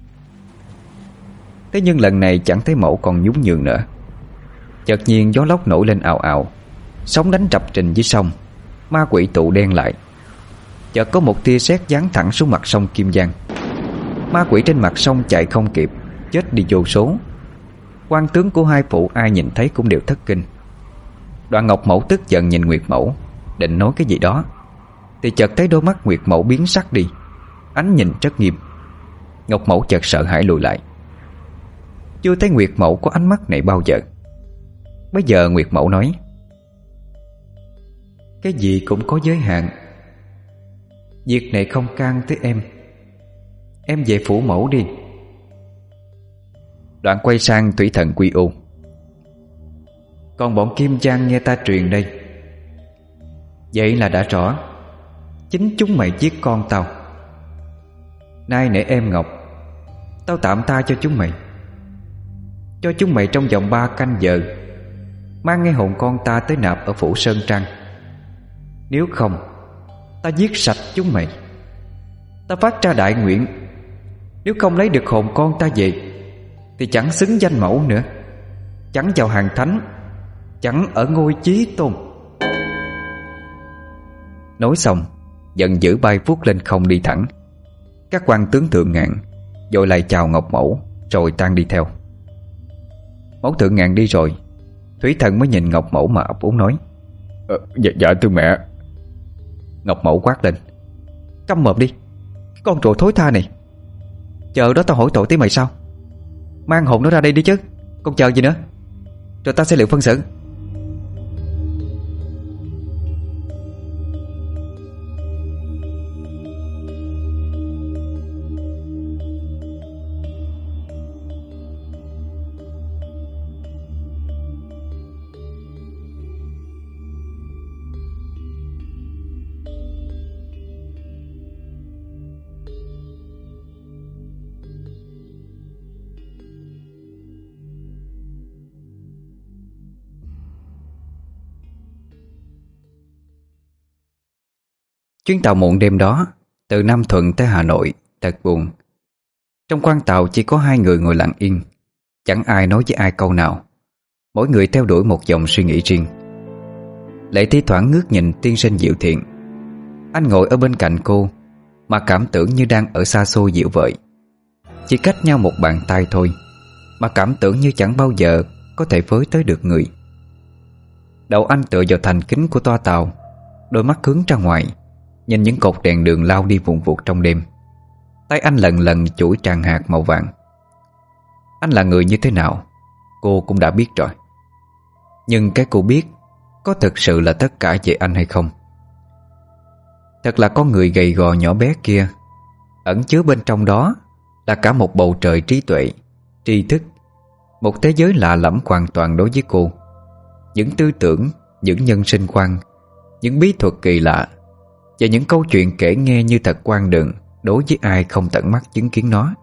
Thế nhưng lần này chẳng thấy Mẫu còn nhún nhường nữa. Chợt nhiên gió lốc nổi lên ào ào, sóng đánh trập trình dưới sông. Ma quỷ tụ đen lại. Chợt có một tia sét giáng thẳng xuống mặt sông Kim Giang. Ma quỷ trên mặt sông chạy không kịp, chết đi vô số. Quan tướng của hai phủ ai nhìn thấy cũng đều thất kinh. Đoạn Ngọc Mẫu tức giận nhìn Nguyệt Mẫu, định nói cái gì đó, thì chợt thấy đôi mắt Nguyệt Mẫu biến sắc đi, ánh nhìn rất nghiêm. Ngọc Mẫu chợt sợ hãi lùi lại. Chưa thấy Nguyệt Mẫu có ánh mắt này bao giờ. Bây giờ Nguyệt Mẫu nói: Cái gì cũng có giới hạn. Việc này không can tới em. Em về phủ mẫu đi. Đoạn quay sang thủy thần Quy U: Còn bọn Kim Giang nghe ta truyền đây. Vậy là đã rõ, chính chúng mày giết con tao. Nay nể em Ngọc, tao tạm tha cho chúng mày. Cho chúng mày trong vòng 3 canh giờ mang nghe hồn con ta tới nạp ở phủ Sơn Trang. Nếu không, ta giết sạch chúng mày. Ta phát ra đại nguyện, nếu không lấy được hồn con ta về thì chẳng xứng danh mẫu nữa, chẳng vào hàng thánh, chẳng ở ngôi chí tôn. Nói xong, giận dữ bay vút lên không đi thẳng. Các quan tướng Thượng Ngạn vội lại chào Ngọc Mẫu rồi tan đi theo. Mẫu Thượng Ngạn đi rồi, thủy thần mới nhìn Ngọc Mẫu mà ấp úng nói: Dạ thưa mẹ. Ngọc Mẫu quát lên: Câm mồm đi, con trộn thối tha này. Chờ đó tao hỏi tội tới mày sao? Mang hồn nó ra đây đi chứ, còn chờ gì nữa? Rồi ta sẽ liệu phân xử. Chuyến tàu muộn đêm đó từ Nam Thuận tới Hà Nội thật buồn. Trong khoang tàu chỉ có 2 người ngồi lặng yên, chẳng ai nói với ai câu nào. Mỗi người theo đuổi một dòng suy nghĩ riêng. Lệ thi thoảng ngước nhìn tiên sinh Diệu Thiện. Anh ngồi ở bên cạnh cô mà cảm tưởng như đang ở xa xôi dịu vợi. Chỉ cách nhau một bàn tay thôi mà cảm tưởng như chẳng bao giờ có thể với tới được người. Đầu anh tựa vào thành kính của toa tàu, đôi mắt hướng ra ngoài, nhìn những cột đèn đường lao đi vụn vụt trong đêm. Tay anh lần lần chuỗi tràng hạt màu vàng. Anh là người như thế nào cô cũng đã biết rồi. Nhưng cái cô biết có thực sự là tất cả về anh hay không? Thật là con người gầy gò nhỏ bé kia, ẩn chứa bên trong đó là cả một bầu trời trí tuệ, tri thức, một thế giới lạ lẫm hoàn toàn đối với cô. Những tư tưởng, những nhân sinh quan, những bí thuật kỳ lạ và những câu chuyện kể nghe như thật quan đường đối với ai không tận mắt chứng kiến nó.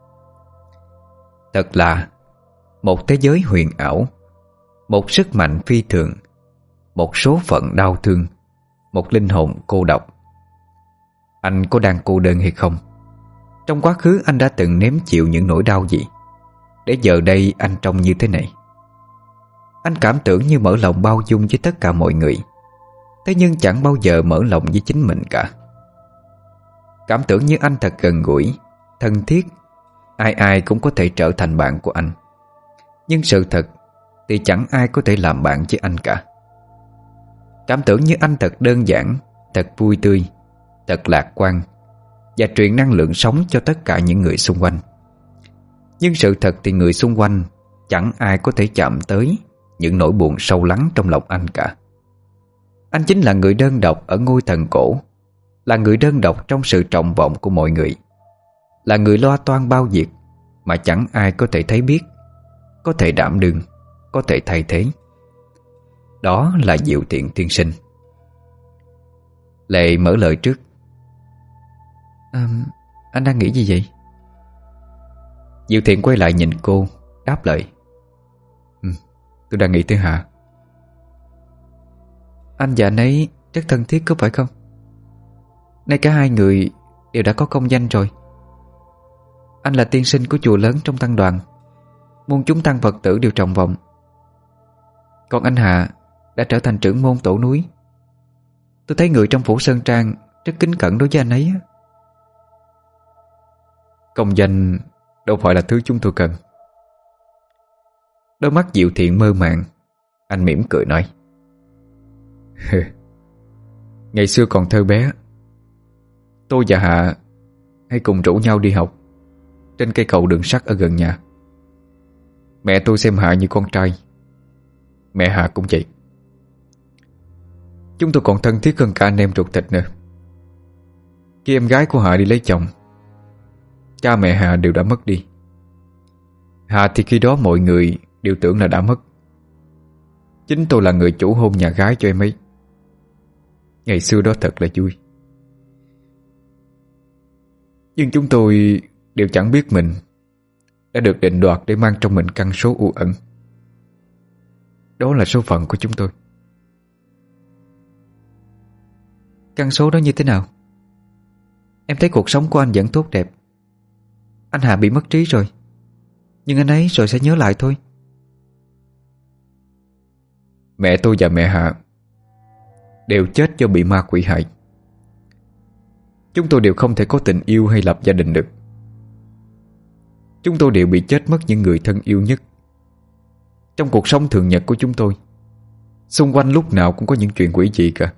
Thật là một thế giới huyền ảo, một sức mạnh phi thường, một số phận đau thương, một linh hồn cô độc. Anh có đang cô đơn hay không? Trong quá khứ anh đã từng nếm chịu những nỗi đau gì để giờ đây anh trông như thế này? Anh cảm tưởng như mở lòng bao dung với tất cả mọi người, thế nhưng chẳng bao giờ mở lòng với chính mình cả. Cảm tưởng như anh thật gần gũi, thân thiết, ai ai cũng có thể trở thành bạn của anh. Nhưng sự thật thì chẳng ai có thể làm bạn với anh cả. Cảm tưởng như anh thật đơn giản, thật vui tươi, thật lạc quan và truyền năng lượng sống cho tất cả những người xung quanh. Nhưng sự thật thì người xung quanh chẳng ai có thể chạm tới những nỗi buồn sâu lắng trong lòng anh cả. Anh chính là người đơn độc ở ngôi thần cổ, là người đơn độc trong sự trọng vọng của mọi người, là người lo toan bao việc mà chẳng ai có thể thấy biết, có thể đảm đương, có thể thay thế. Đó là Diệu Thiện tiên sinh. Lệ mở lời trước. Anh đang nghĩ gì vậy? Diệu Thiện quay lại nhìn cô, đáp lời. Tôi đang nghĩ tới Hà. Anh và anh ấy rất thân thiết có phải không? Nay cả hai người đều đã có công danh rồi. Anh là tiên sinh của chùa lớn trong tăng đoàn, muôn chúng tăng Phật tử đều trọng vọng. Còn anh Hà đã trở thành trưởng môn tổ núi. Tôi thấy người trong phủ Sơn Trang rất kính cẩn đối với anh ấy. Công danh đâu phải là thứ chúng tôi cần. Đôi mắt Diệu Thiện mơ màng, anh mỉm cười nói. Ngày xưa còn thơ bé, tôi và Hạ hay cùng rủ nhau đi học trên cây cầu đường sắt ở gần nhà. Mẹ tôi xem Hạ như con trai, mẹ Hạ cũng vậy. Chúng tôi còn thân thiết hơn cả anh em ruột thịt nữa. Khi em gái của Hạ đi lấy chồng, cha mẹ Hạ đều đã mất đi. Hạ thì khi đó mọi người đều tưởng là đã mất. Chính tôi là người chủ hôn nhà gái cho em ấy. Ngày xưa đó thật là vui. Nhưng chúng tôi đều chẳng biết mình đã được định đoạt để mang trong mình căn số u ẩn. Đó là số phận của chúng tôi. Căn số đó như thế nào? Em thấy cuộc sống của anh vẫn tốt đẹp. Anh Hà bị mất trí rồi, nhưng anh ấy rồi sẽ nhớ lại thôi. Mẹ tôi và mẹ Hạ đều chết do bị ma quỷ hại. Chúng tôi đều không thể có tình yêu hay lập gia đình được. Chúng tôi đều bị chết mất những người thân yêu nhất. Trong cuộc sống thường nhật của chúng tôi, xung quanh lúc nào cũng có những chuyện quỷ dị cả.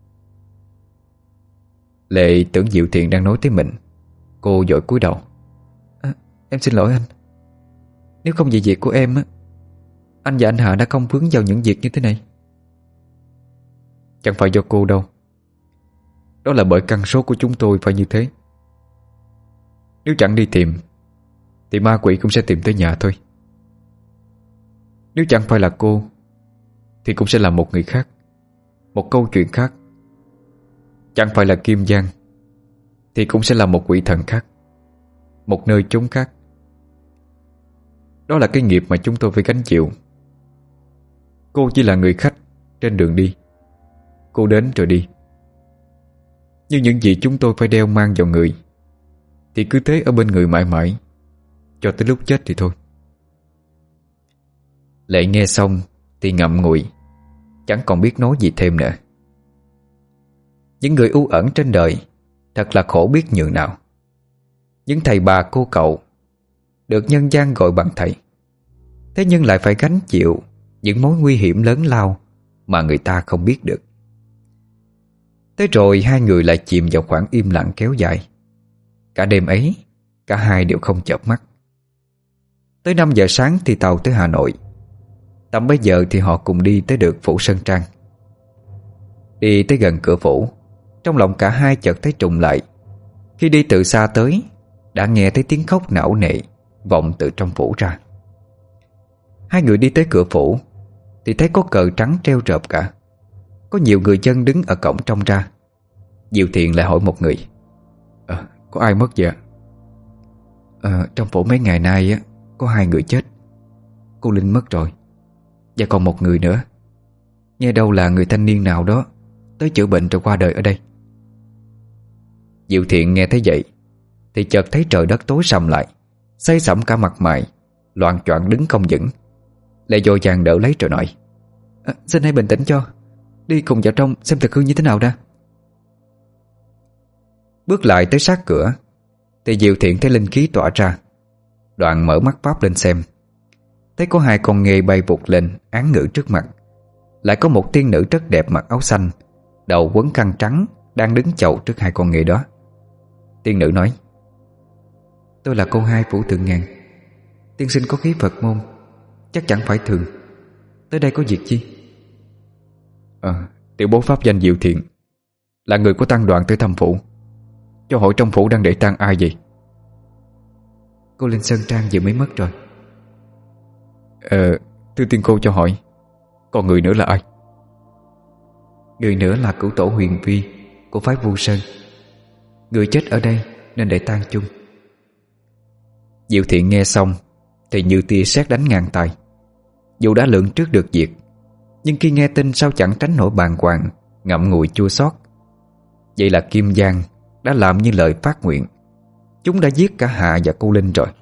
Lệ tưởng Diệu Thiện đang nói tới mình. Cô vội cúi đầu. Em xin lỗi anh. Nếu không vì việc của em, anh và anh Hạ đã không vướng vào những việc như thế này. Chẳng phải do cô đâu. Đó là bởi căn số của chúng tôi phải như thế. Nếu chẳng đi tìm thì ma quỷ cũng sẽ tìm tới nhà thôi. Nếu chẳng phải là cô thì cũng sẽ là một người khác, một câu chuyện khác. Chẳng phải là Kim Giang thì cũng sẽ là một quỷ thần khác, một nơi chốn khác. Đó là cái nghiệp mà chúng tôi phải gánh chịu. Cô chỉ là người khách trên đường đi. Cô đến rồi đi. Nhưng những gì chúng tôi phải đeo mang vào người thì cứ thế ở bên người mãi mãi, cho tới lúc chết thì thôi. Lệ nghe xong thì ngậm ngùi, chẳng còn biết nói gì thêm nữa. Những người u ẩn trên đời thật là khổ biết nhường nào. Những thầy bà cô cậu được nhân gian gọi bằng thầy, thế nhưng lại phải gánh chịu những mối nguy hiểm lớn lao mà người ta không biết được. Thế rồi hai người lại chìm vào khoảng im lặng kéo dài. Cả đêm ấy, cả hai đều không chợp mắt. Tới 5 giờ sáng thì tàu tới Hà Nội. Tầm bây giờ thì họ cùng đi tới được phủ Sơn Trang. Đi tới gần cửa phủ, trong lòng cả hai chợt thấy trùng lại. Khi đi từ xa tới, đã nghe thấy tiếng khóc não nệ vọng từ trong phủ ra. Hai người đi tới cửa phủ thì thấy có cờ trắng treo rợp cả. Có nhiều người dân đứng ở cổng trông ra. Diệu Thiện lại hỏi một người: Có ai mất vậy? Trong phủ mấy ngày nay á, có 2 người chết. Cô Linh mất rồi, và còn một người nữa. Nghe đâu là người thanh niên nào đó tới chữa bệnh rồi qua đời ở đây. Diệu Thiện nghe thấy vậy thì chợt thấy trời đất tối sầm lại, xây sẩm cả mặt mày, loạng choạng đứng không vững. Lại vội vàng đỡ lấy rồi nói: Xin hãy bình tĩnh cho, đi cùng vào trong xem thực hư như thế nào đã. Bước lại tới sát cửa thì Diệu Thiện thấy linh khí tỏa ra. Đoạn mở mắt pháp lên xem, thấy có 2 con nghê bay vụt lên án ngữ trước mặt. Lại có một tiên nữ rất đẹp mặc áo xanh, đầu quấn khăn trắng, đang đứng chầu trước 2 con nghê đó. Tiên nữ nói: Tôi là cô Hai phủ Thượng Ngàn. Tiên sinh có khí Phật môn, chắc chẳng phải thường. Tới đây có việc chi? Tiểu bố pháp danh Diệu Thiện, là người của tăng đoàn tới thăm phủ. Cho hỏi trong phủ đang để tang ai vậy? Cô Linh Sơn Trang vừa mới mất rồi. Thưa tiên cô cho hỏi, còn người nữa là ai? Người nữa là cửu tổ Huyền Vi của phái Vu Sơn. Người chết ở đây nên để tang chung. Diệu Thiện nghe xong thì như tia sét đánh ngang tai. Dù đã lường trước được việc, nhưng khi nghe tin sao chẳng tránh nổi bàng hoàng, ngậm ngùi chua xót. Vậy là Kim Giang đã làm như lời phát nguyện. Chúng đã giết cả Hạ và cô Linh rồi.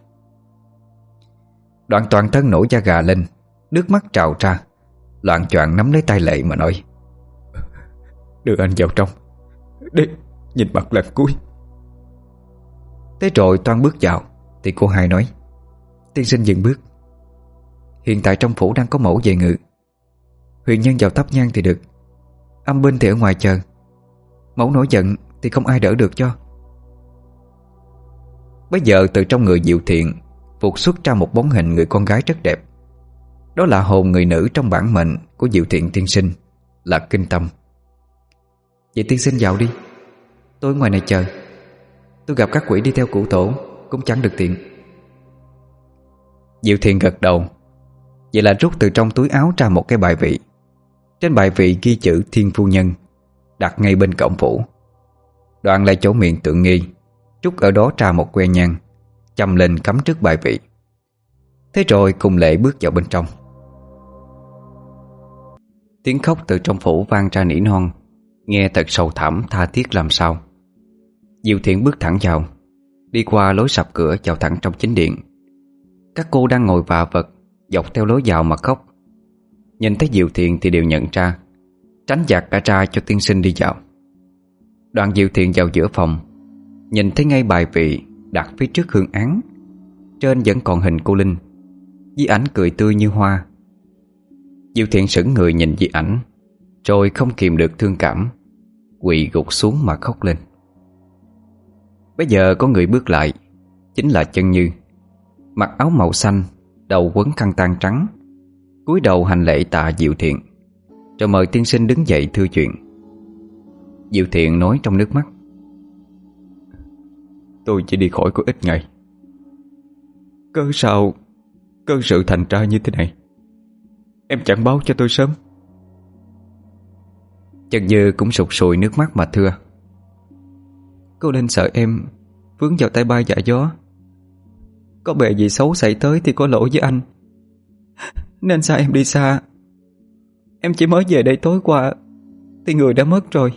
Đoạn toàn thân nổi da gà lên, nước mắt trào ra, loạng choạng nắm lấy tay Lệ mà nói: Đưa anh vào trong để nhìn mặt lần cuối. Thế rồi toan bước vào thì cô Hai nói: Tiên sinh dừng bước. Hiện tại trong phủ đang có mẫu về ngự. Huyền nhân vào thắp nhang thì được, âm binh thì ở ngoài chờ. Mẫu nổi giận thì không ai đỡ được cho. Bây giờ từ trong người Diệu Thiện vụt xuất ra một bóng hình người con gái rất đẹp. Đó là hồn người nữ trong bản mệnh của Diệu Thiện tiên sinh, là Kinh Tâm. Vậy tiên sinh vào đi, tôi ở ngoài này chờ. Tôi gặp các quỷ đi theo cụ tổ cũng chẳng được tiện. Diệu Thiện gật đầu. Vậy là rút từ trong túi áo ra một cái bài vị. Trên bài vị ghi chữ Thiên Phu Nhân, đặt ngay bên cổng phủ. Đoạn lại chỗ miệng tượng nghi, trút ở đó ra một que nhang, châm lên cắm trước bài vị. Thế rồi cùng Lệ bước vào bên trong. Tiếng khóc từ trong phủ vang ra nỉ non, nghe thật sầu thảm tha thiết làm sao. Diệu Thiện bước thẳng vào, đi qua lối sập cửa vào thẳng trong chính điện. Các cô đang ngồi vạ vật dọc theo lối vào mà khóc. Nhìn thấy Diệu Thiện thì đều nhận ra, tránh giạt cả ra cho tiên sinh đi vào. Đoạn Diệu Thiện vào giữa phòng, nhìn thấy ngay bài vị đặt phía trước hương án. Trên vẫn còn hình cô Linh, với ảnh cười tươi như hoa. Diệu Thiện sững người nhìn di ảnh, rồi không kìm được thương cảm, quỳ gục xuống mà khóc lên. Bây giờ có người bước lại, chính là Chân Như, mặc áo màu xanh, đầu quấn khăn tang trắng, cúi đầu hành lễ tạ Diệu Thiện, rồi mời tiên sinh đứng dậy thưa chuyện. Diệu Thiện nói trong nước mắt: Tôi chỉ đi khỏi có ít ngày, cớ sao cơn sự thành ra như thế này? Em chẳng báo cho tôi sớm. Chân Như cũng sụt sùi nước mắt mà thưa: Cô Linh sợ em vướng vào tay bay dạ gió, có bề gì xấu xảy tới thì có lỗi với anh, nên sao em đi xa. Em chỉ mới về đây tối qua thì người đã mất rồi.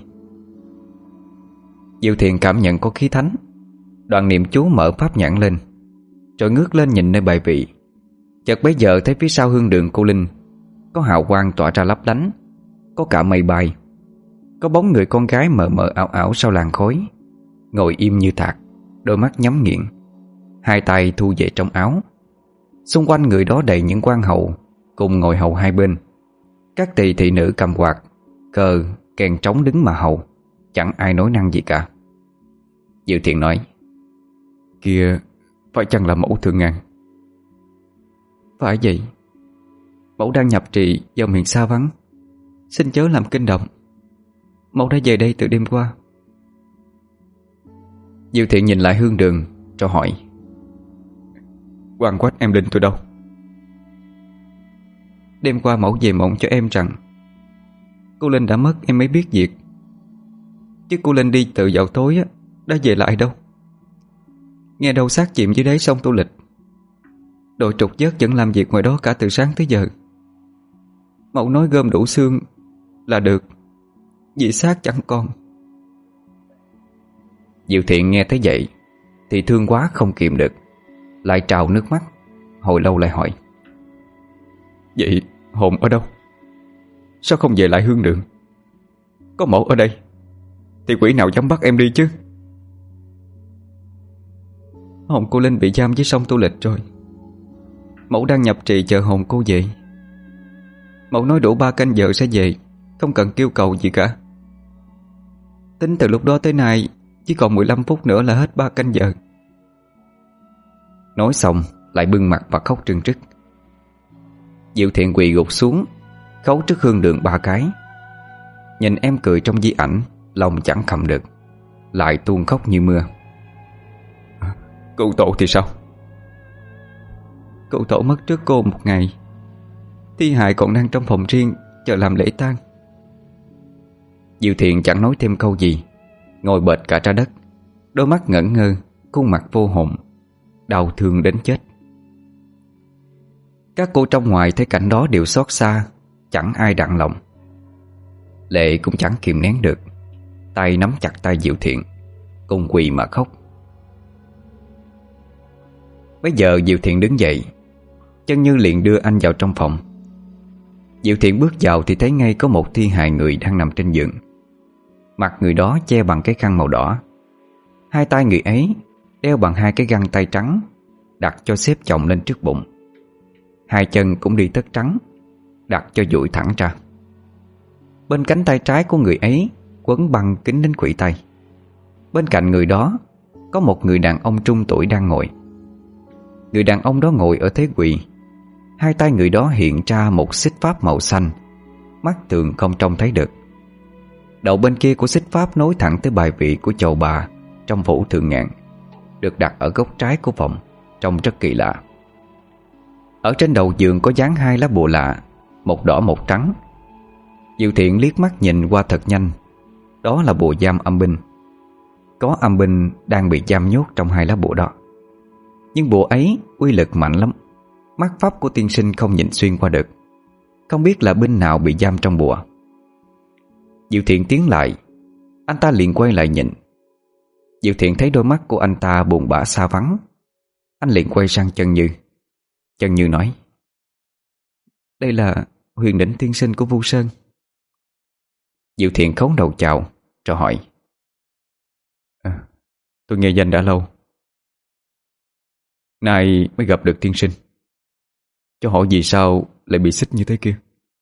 Diệu Thiện cảm nhận có khí thánh, đoạn niệm chú mở pháp nhãn lên, rồi ngước lên nhìn nơi bài vị. Chợt bấy giờ thấy phía sau hương đường cô Linh có hào quang tỏa ra lấp lánh, có cả mây bay, có bóng người con gái mờ mờ ảo ảo sau làn khói, ngồi im như thạc, đôi mắt nhắm nghiền, hai tay thu về trong áo. Xung quanh người đó đầy những quan hậu cùng ngồi hầu hai bên. Các tỳ thị nữ cầm quạt, cờ, kèn trống đứng mà hầu, chẳng ai nói năng gì cả. Diệu Thiện nói: Kia phải chăng là mẫu Thượng Ngàn? Phải vậy. Mẫu đang nhập trì vào miền xa vắng, xin chớ làm kinh động. Mẫu đã về đây từ đêm qua. Diệu Thiện nhìn lại hương đường rồi hỏi: Quan Quách em Linh tôi đâu? Đêm qua mẫu về mộng cho em rằng cô Linh đã mất em mới biết việc, chứ cô Linh đi từ vào tối á, đã về lại đâu. Nghe đâu xác chìm dưới đáy sông Tô Lịch. Đội trục vớt vẫn làm việc ngoài đó cả từ sáng tới giờ. Mẫu nói gom đủ xương là được, vì xác chẳng còn. Diệu Thiện nghe thấy vậy thì thương quá không kìm được, lại trào nước mắt. Hồi lâu lại hỏi: Vậy hồn ở đâu? Sao không về lại Hương Đường? Có mẫu ở đây thì quỷ nào dám bắt em đi chứ? Hồn cô Linh bị giam dưới sông Tô Lịch rồi. Mẫu đang nhập trì chờ hồn cô về. Mẫu nói đủ 3 canh giờ sẽ về, không cần kêu cầu gì cả. Tính từ lúc đó tới nay chỉ còn 15 phút nữa là hết 3 canh giờ. Nói xong lại bưng mặt và khóc trưng trức. Diệu Thiện quỳ gục xuống, khấu trước Hương Đường 3 cái. Nhìn em cười trong di ảnh, lòng chẳng khầm được, lại tuôn khóc như mưa. Cụ tổ thì sao? Cụ tổ mất trước cô 1 ngày. Thi hài còn đang trong phòng riêng chờ làm lễ tang. Diệu Thiện chẳng nói thêm câu gì, ngồi bệt cả ra đất, đôi mắt ngẩn ngơ, khuôn mặt vô hồn, đau thương đến chết. Các cô trong ngoài thấy cảnh đó đều xót xa, chẳng ai đặng lòng. Lệ cũng chẳng kìm nén được, tay nắm chặt tay Diệu Thiện, cùng quỳ mà khóc. Bây giờ Diệu Thiện đứng dậy, Chân Như liền đưa anh vào trong phòng. Diệu Thiện bước vào thì thấy ngay có một thi hài người đang nằm trên giường. Mặt người đó che bằng cái khăn màu đỏ. Hai tay người ấy đeo bằng 2 cái găng tay trắng, đặt cho xếp chồng lên trước bụng. Hai chân cũng đi tất trắng, đặt cho duỗi thẳng ra. Bên cánh tay trái của người ấy quấn băng kín đến khuỷu tay. Bên cạnh người đó có một người đàn ông trung tuổi đang ngồi. Người đàn ông đó ngồi ở thế quỳ. Hai tay người đó hiện ra một xích pháp màu xanh, mắt thường không trông thấy được. Đầu bên kia của xích pháp nối thẳng tới bài vị của chầu bà trong phủ Thượng Ngạn, được đặt ở góc trái của phòng, trông rất kỳ lạ. Ở trên đầu giường có dán 2 lá bùa lạ, một đỏ một trắng. Diệu Thiện liếc mắt nhìn qua thật nhanh. Đó là bùa giam âm binh. Có âm binh đang bị giam nhốt trong 2 lá bùa đó. Nhưng bùa ấy uy lực mạnh lắm, mắt pháp của tiên sinh không nhìn xuyên qua được. Không biết là binh nào bị giam trong bùa. Diệu Thiện tiến lại, anh ta liền quay lại nhìn. Diệu Thiện thấy đôi mắt của anh ta buồn bã xa vắng. Anh liền quay sang Chân Như. Chân Như nói: Đây là Huyền Đỉnh tiên sinh của Vu Sơn. Diệu Thiện khấu đầu chào, rồi hỏi: Tôi nghe danh đã lâu, nay mới gặp được tiên sinh. Cho hỏi vì sao lại bị xích như thế kia?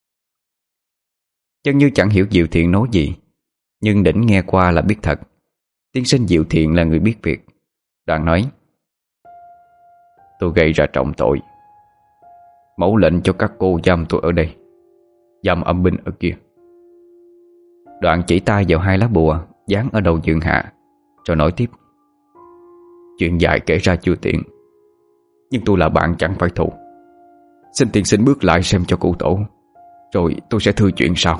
Chân Như chẳng hiểu Diệu Thiện nói gì, nhưng Đỉnh nghe qua là biết thật. Tiên sinh Diệu Thiện là người biết việc. Đoạn nói: Tôi gây ra trọng tội, mẫu lệnh cho các cô giam tôi ở đây, giam âm binh ở kia. Đoạn chỉ tay vào 2 lá bùa dán ở đầu giường hạ, rồi nói tiếp: Chuyện dài kể ra chưa tiện, nhưng tôi là bạn chẳng phải thù. Xin tiên sinh bước lại xem cho cụ tổ, rồi tôi sẽ thư chuyện sau.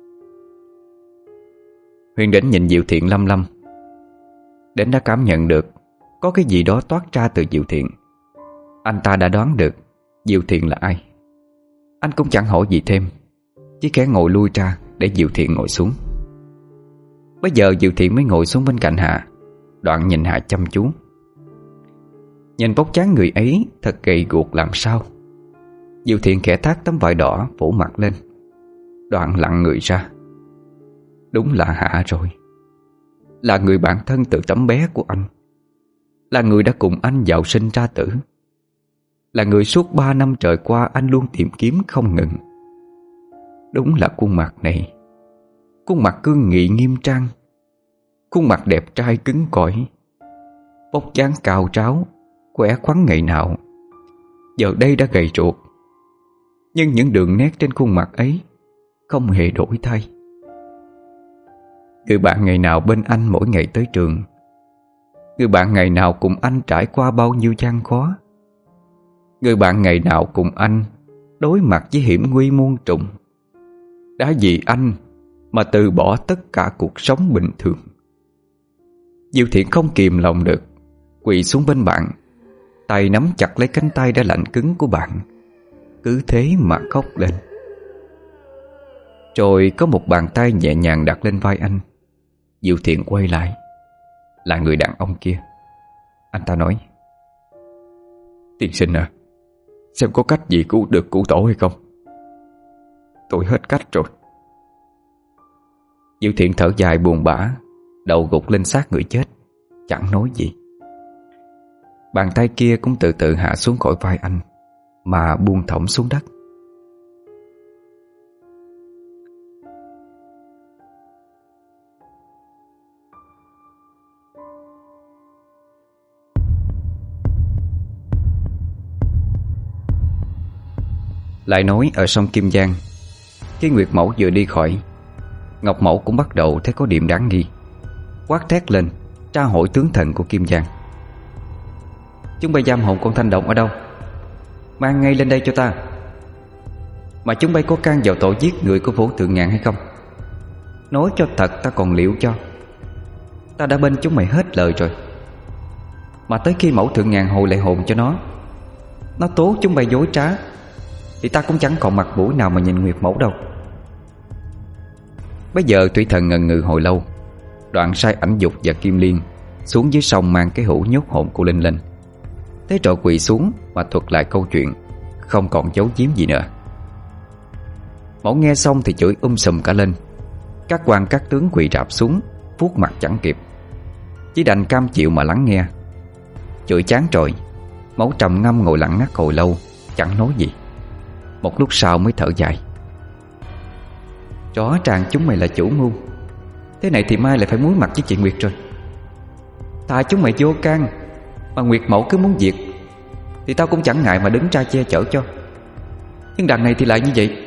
Huyền Đỉnh nhìn Diệu Thiện lăm lăm. Đến đã cảm nhận được có cái gì đó toát ra từ Diệu Thiện. Anh ta đã đoán được Diệu Thiện là ai. Anh cũng chẳng hỏi gì thêm, chỉ khẽ ngồi lui ra để Diệu Thiện ngồi xuống. Bây giờ Diệu Thiện mới ngồi xuống bên cạnh Hạ. Đoạn nhìn Hạ chăm chú. Nhìn vóc dáng người ấy thật gầy guộc làm sao. Diệu Thiện khẽ thắt tấm vải đỏ phủ mặt lên. Đoạn lặng người ra. Đúng là Hạ rồi. Là người bạn thân từ tấm bé của anh. Là người đã cùng anh vào sinh ra tử. Là người suốt 3 năm trời qua anh luôn tìm kiếm không ngừng. Đúng là khuôn mặt này, khuôn mặt cương nghị nghiêm trang, khuôn mặt đẹp trai cứng cỏi, vóc dáng cao ráo, khỏe khoắn ngày nào, giờ đây đã gầy ruột. Nhưng những đường nét trên khuôn mặt ấy không hề đổi thay. Người bạn ngày nào bên anh mỗi ngày tới trường, người bạn ngày nào cùng anh trải qua bao nhiêu gian khó, người bạn ngày nào cùng anh đối mặt với hiểm nguy muôn trùng, đã vì anh mà từ bỏ tất cả cuộc sống bình thường. Diệu Thiện không kìm lòng được, quỳ xuống bên bạn, tay nắm chặt lấy cánh tay đã lạnh cứng của bạn, cứ thế mà khóc lên. Rồi có một bàn tay nhẹ nhàng đặt lên vai anh. Diệu Thiện quay lại, là người đàn ông kia. Anh ta nói: Tiên sinh à, xem có cách gì cứu được cụ tổ hay không. Tôi hết cách rồi. Diệu Thiện thở dài buồn bã, đầu gục lên xác người chết, chẳng nói gì. Bàn tay kia cũng từ từ hạ xuống khỏi vai anh, mà buông thõng xuống đất. Lại nói ở sông Kim Giang, khi Nguyệt Mẫu vừa đi khỏi, Ngọc Mẫu cũng bắt đầu thấy có điểm đáng nghi, quát thét lên tra hỏi tướng thần của Kim Giang: Chúng bay giam hồn con Thanh Động ở đâu? Mang ngay lên đây cho ta. Mà chúng bay có can vào tội giết người của Vũ Thượng Ngạn hay không? Nói cho thật ta còn liệu cho. Ta đã bên chúng mày hết lời rồi, mà tới khi Mẫu Thượng Ngạn hồi lại hồn cho nó tố chúng bay dối trá, thì ta cũng chẳng còn mặt mũi nào mà nhìn Nguyệt Mẫu đâu. Bây giờ Thủy Thần ngần ngừ hồi lâu, đoạn sai Ảnh Dục và Kim Liên xuống dưới sông mang cái hũ nhốt hồn của Linh lên. Thế rồi quỳ xuống mà thuật lại câu chuyện, không còn giấu giếm gì nữa. Mẫu nghe xong thì chửi sùm cả lên. Các quan các tướng quỳ rạp xuống, vuốt mặt chẳng kịp, chỉ đành cam chịu mà lắng nghe. Chửi chán rồi, Mẫu trầm ngâm ngồi lặng ngắt hồi lâu, chẳng nói gì. Một lúc sau mới thở dài: Rõ ràng chúng mày là chủ mưu, thế này thì mai lại phải muối mặt với chị Nguyệt rồi. Tại chúng mày vô can, mà Nguyệt Mẫu cứ muốn diệt, thì tao cũng chẳng ngại mà đứng ra che chở cho. Nhưng đằng này thì lại như vậy.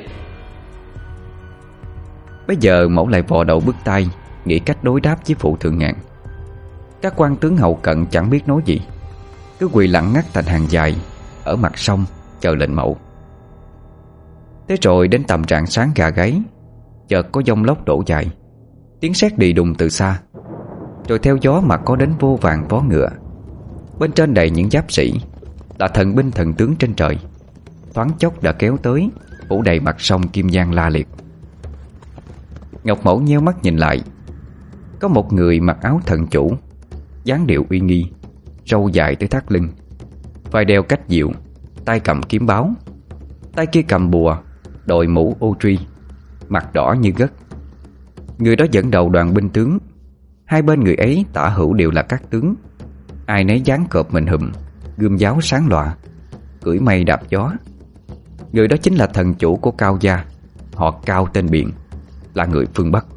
Bây giờ Mẫu lại vò đầu bứt tai, nghĩ cách đối đáp với Phụ Thượng Ngạn. Các quan tướng hậu cận chẳng biết nói gì, cứ quỳ lặng ngắt thành hàng dài ở mặt sông chờ lệnh Mẫu. Thế rồi đến tầm rạng sáng gà gáy, chợt có giông lốc đổ dài, tiếng sét đì đùng từ xa. Rồi theo gió mà có đến vô vàn vó ngựa, bên trên đầy những giáp sĩ, là thần binh thần tướng trên trời, thoáng chốc đã kéo tới, phủ đầy mặt sông Kim Giang la liệt. Ngọc Mẫu nheo mắt nhìn lại, có một người mặc áo thần chủ, dáng điệu uy nghi, râu dài tới thắt lưng, vai đeo cách diệu, tay cầm kiếm báo, tay kia cầm bùa, đội mũ ô truy, mặt đỏ như gất. Người đó dẫn đầu đoàn binh tướng. Hai bên người ấy tả hữu đều là các tướng, ai nấy dáng cọp mình hùm, gươm giáo sáng lòa, cưỡi mây đạp gió. Người đó chính là thần chủ của Cao gia, họ Cao tên Biện, là người phương Bắc.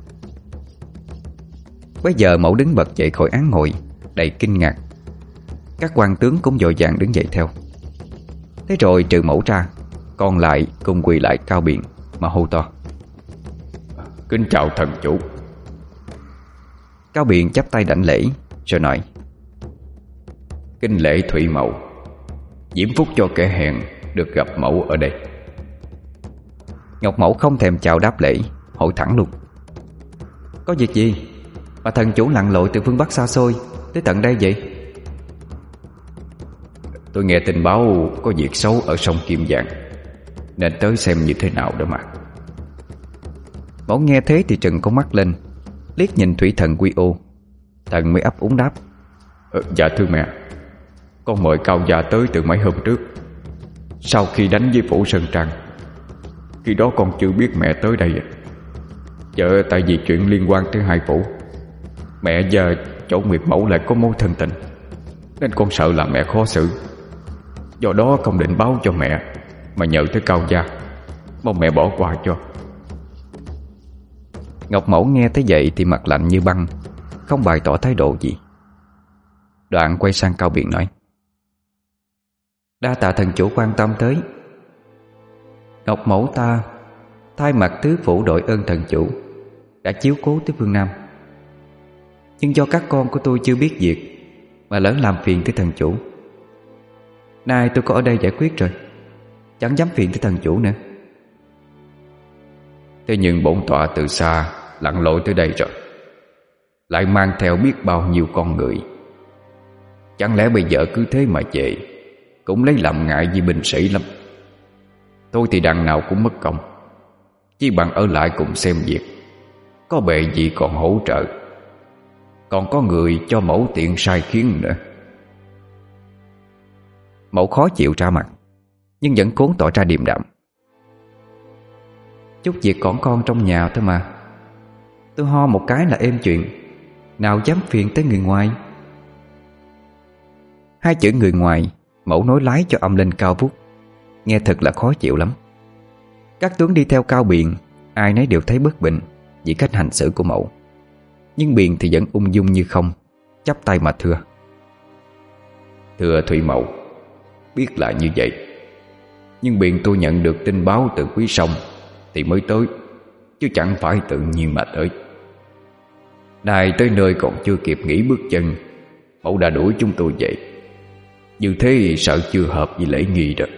Bây giờ Mẫu đứng bật dậy khỏi án ngồi, đầy kinh ngạc. Các quan tướng cũng vội vàng đứng dậy theo. Thế rồi trừ Mẫu ra, còn lại cùng quỳ lại Cao Biện mà hô to: Kính chào thần chủ. Cao Biện chắp tay đảnh lễ rồi nói: Kính lễ Thủy Mẫu, diễm phúc cho kẻ hèn được gặp mẫu ở đây. Ngọc Mẫu không thèm chào đáp lễ, hỏi thẳng luôn: Có việc gì mà thần chủ lặn lội từ phương Bắc xa xôi tới tận đây vậy? Tôi nghe tin báo có việc xấu ở sông Kim Giang, nên tới xem như thế nào đó mà. Mẫu nghe thế thì trừng con mắt lên, liếc nhìn Thủy Thần Quy Ô. Thần mới ấp úng đáp: Dạ thưa mẹ, con mời Cao gia tới từ mấy hôm trước, sau khi đánh với Phủ Sơn Trang. Khi đó con chưa biết mẹ tới đây. Giờ tại vì chuyện liên quan tới hai phủ, mẹ và chỗ Nguyệt Mẫu lại có mối thân tình, nên con sợ là mẹ khó xử. Do đó không định báo cho mẹ, mà nhờ tới Cao gia, mong mẹ bỏ qua cho. Ngọc Mẫu nghe tới vậy thì mặt lạnh như băng, không bày tỏ thái độ gì. Đoạn quay sang Cao Biện nói: Đa tạ thần chủ quan tâm tới. Ngọc Mẫu ta thay mặt tứ phủ đội ơn thần chủ đã chiếu cố tới phương Nam. Nhưng do các con của tôi chưa biết việc mà lỡ làm phiền tới thần chủ. Nay tôi có ở đây giải quyết rồi, chẳng dám phiền tới thần chủ nữa. Thế nhưng bổn tọa từ xa lặn lội tới đây rồi, lại mang theo biết bao nhiêu con người, Chẳng lẽ bây giờ cứ thế mà về cũng lấy làm ngại vì binh sĩ lắm. Tôi thì đằng nào cũng mất công, chỉ bằng ở lại cùng xem việc. Có bề gì còn hỗ trợ, còn có người cho mẫu tiện sai khiến nữa. Mẫu khó chịu ra mặt, nhưng vẫn cố tỏ ra điềm đạm. Chút việc còn con trong nhà thôi mà. Tôi ho một cái là êm chuyện, nào dám phiền tới người ngoài. Hai chữ người ngoài mẫu nói lái cho âm lên cao vút, nghe thật là khó chịu lắm. Các tướng đi theo Cao Biện, ai nấy đều thấy bất bình vì cách hành xử của mẫu. Nhưng Biện thì vẫn ung dung như không, chắp tay mà thưa: Thưa Thủy Mẫu, biết là như vậy, nhưng Biện tôi nhận được tin báo từ Quý Sông thì mới tới, chứ chẳng phải tự nhiên mà tới. Đài tới nơi còn chưa kịp nghỉ bước chân, mẫu đã đuổi chúng tôi vậy. Như thế sợ chưa hợp với lễ nghi đó.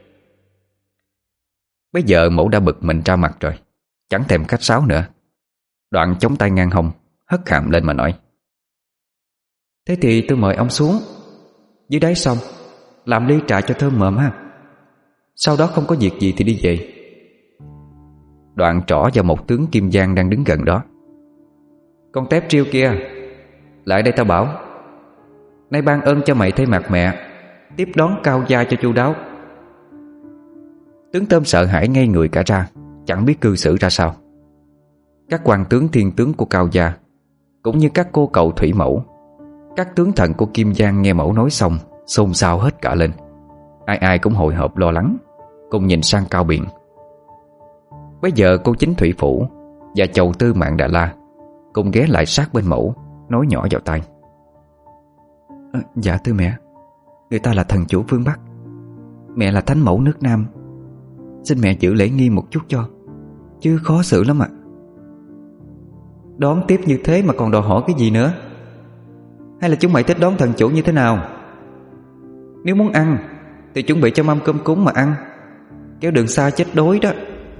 Bây giờ mẫu đã bực mình ra mặt rồi, chẳng thèm khách sáo nữa. Đoạn chống tay ngang hông, hất hàm lên mà nói: Thế thì tôi mời ông xuống dưới đáy sông, làm ly trà cho thơm mượm ha. Sau đó không có việc gì thì đi về. Đoạn trỏ vào một tướng Kim Giang đang đứng gần đó: Con tép triêu kia, lại đây tao bảo. Nay ban ơn cho mày thay mặt mẹ, tiếp đón Cao gia cho chu đáo. Tướng Tôm sợ hãi ngây người cả ra, chẳng biết cư xử ra sao. Các quan tướng thiên tướng của Cao gia, cũng như các cô cậu Thủy Mẫu, các tướng thần của Kim Giang nghe mẫu nói xong, xôn xao hết cả lên. Ai ai cũng hồi hộp lo lắng, cùng nhìn sang Cao Biện. Bây giờ cô chính Thủy Phủ và chầu Tư Mạng Đà La cùng ghé lại sát bên mẫu, nói nhỏ vào tai: Dạ thưa mẹ, người ta là thần chủ phương Bắc, mẹ là thánh mẫu nước Nam. Xin mẹ giữ lễ nghi một chút cho, chứ khó xử lắm ạ. Đón tiếp như thế mà còn đòi hỏi cái gì nữa? Hay là chúng mày thích đón thần chủ như thế nào? Nếu muốn ăn thì chuẩn bị cho mâm cơm cúng mà ăn, kéo đường xa chết đói đó.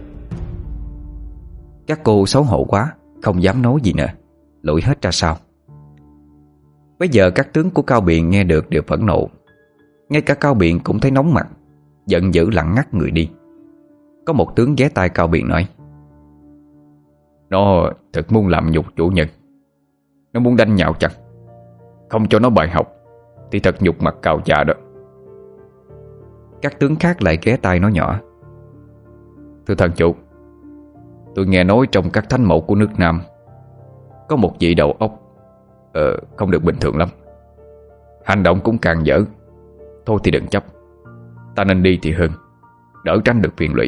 Các cô xấu hổ quá, không dám nói gì nữa, lủi hết ra sau. Bây giờ các tướng của Cao Biện nghe được đều phẫn nộ. Ngay cả Cao Biện cũng thấy nóng mặt, giận dữ lặng ngắt người đi. Có một tướng ghé tai Cao Biện nói: Nó thật muốn làm nhục chủ nhân, nó muốn đánh nhạo chăng? Không cho nó bài học thì thật nhục mặt Cao gia đó. Các tướng khác lại ghé tai nói nhỏ: Thưa thần chủ, tôi nghe nói trong các thánh mẫu của nước Nam có một vị đầu óc không được bình thường lắm, hành động cũng càng dở. Thôi thì đừng chấp, ta nên đi thì hơn, đỡ tránh được phiền lụy.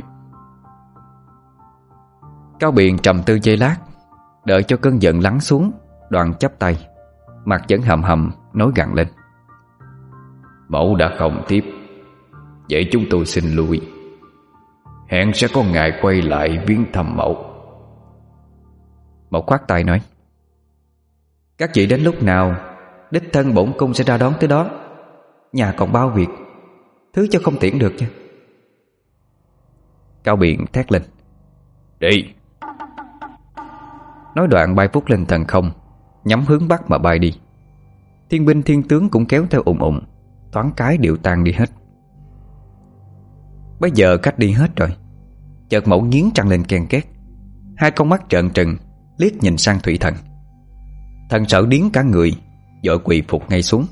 Cao Biện trầm tư giây lát, đợi cho cơn giận lắng xuống, đoạn chắp tay, mặt vẫn hầm hầm nói gằn lên: Mẫu đã không tiếp, vậy chúng tôi xin lui. Hẹn sẽ có ngày quay lại viếng thăm mẫu. Mẫu khoát tay nói: Các vị đến lúc nào, đích thân bổn cung sẽ ra đón tới đó. Nhà còn bao việc, thứ cho không tiễn được chứ. Cao Biện thét lên: Đi! Nói đoạn bay vút lên thần không, nhắm hướng Bắc mà bay đi. Thiên binh thiên tướng cũng kéo theo ùng ùng, thoáng cái điệu tan đi hết. Bây giờ cách đi hết rồi, chợt mẫu nghiến răng lên ken két, hai con mắt trợn trừng liếc nhìn sang Thủy Thần. Thần sợ điếng cả người, vội quỳ phục ngay xuống: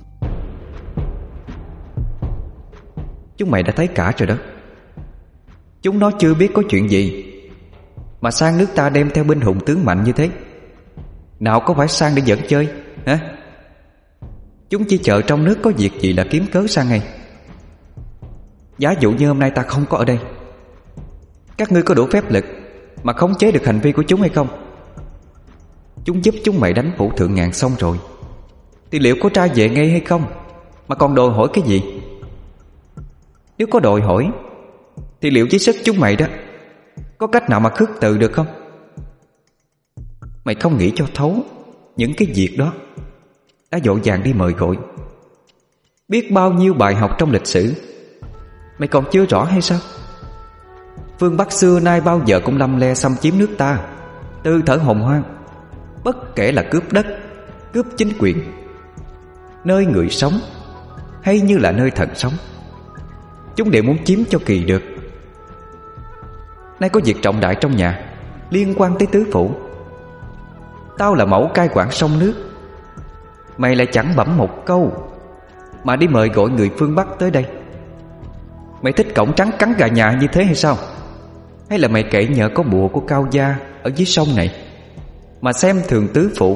Chúng mày đã thấy cả rồi đó. Chúng nó chưa biết có chuyện gì mà sang nước ta đem theo binh hùng tướng mạnh như thế. Nào có phải sang để giỡn chơi hả? Chúng chỉ chờ trong nước có việc gì là kiếm cớ sang ngay. Giả dụ như hôm nay ta không có ở đây, các ngươi có đủ phép lực mà khống chế được hành vi của chúng hay không? Chúng giúp chúng mày đánh phủ thượng ngàn xong rồi, thì liệu có tra về ngay hay không, mà còn đòi hỏi cái gì? Nếu có đòi hỏi thì liệu với sức chúng mày đó có cách nào mà khước từ được không? Mày không nghĩ cho thấu những cái việc đó, đã vội vàng đi mời gọi. Biết bao nhiêu bài học trong lịch sử mày còn chưa rõ hay sao? Phương Bắc xưa nay bao giờ cũng lăm le xâm chiếm nước ta, tư thở hồng hoang, bất kể là cướp đất, cướp chính quyền. Nơi người sống hay như là nơi thần sống, chúng đều muốn chiếm cho kỳ được. Nay có việc trọng đại trong nhà liên quan tới tứ phủ. Tao là mẫu cai quản sông nước, mày lại chẳng bẩm một câu mà đi mời gọi người phương Bắc tới đây. Mày thích cổng trắng cắn gà nhà như thế hay sao? Hay là mày kể nhờ có bùa của Cao gia ở dưới sông này mà xem thường tứ phủ?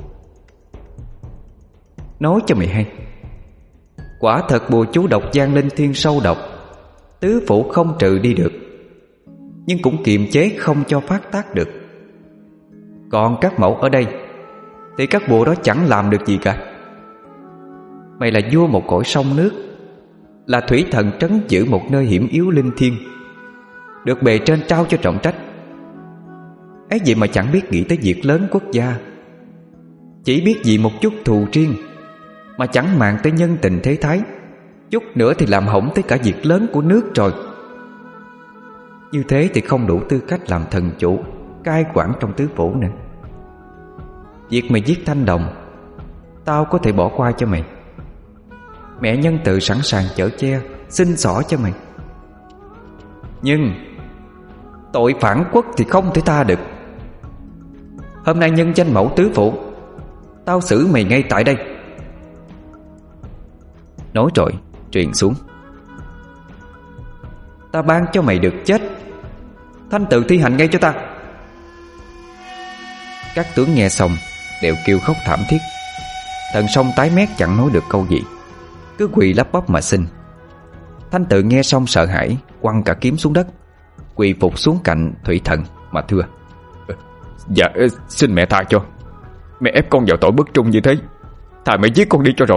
Nói cho mày hay, quả thật bùa chú độc gian linh thiên sâu độc, tứ phủ không trừ đi được, nhưng cũng kiềm chế không cho phát tác được. Còn các mẫu ở đây thì các bùa đó chẳng làm được gì cả. Mày là vua một cõi sông nước, là thủy thần trấn giữ một nơi hiểm yếu linh thiêng, được bề trên trao cho trọng trách. ấy vậy mà chẳng biết nghĩ tới việc lớn quốc gia, chỉ biết vì một chút thù riêng mà chẳng màng tới nhân tình thế thái, chút nữa thì làm hỏng tới cả việc lớn của nước rồi. Như thế thì không đủ tư cách làm thần chủ cai quản trong tứ phủ nữa. Việc mày giết Thanh Đồng tao có thể bỏ qua cho mày. Mẹ nhân từ sẵn sàng chở che, xin xỏ cho mày. Nhưng tội phản quốc thì không thể tha được. Hôm nay nhân danh mẫu tứ phủ, tao xử mày ngay tại đây. Nói rồi truyền xuống. Ta ban cho mày được chết, Thanh tự thi hành ngay cho ta. Các tướng nghe xong đều kêu khóc thảm thiết. Thần Sông tái mét chẳng nói được câu gì, cứ quỳ lắp bắp mà xin. Thanh tự nghe xong sợ hãi, quăng cả kiếm xuống đất, quỳ phục xuống cạnh thủy thần mà thưa: Dạ xin mẹ tha cho. Mẹ ép con vào tội bất trung như thế, thà mẹ giết con đi cho rồi.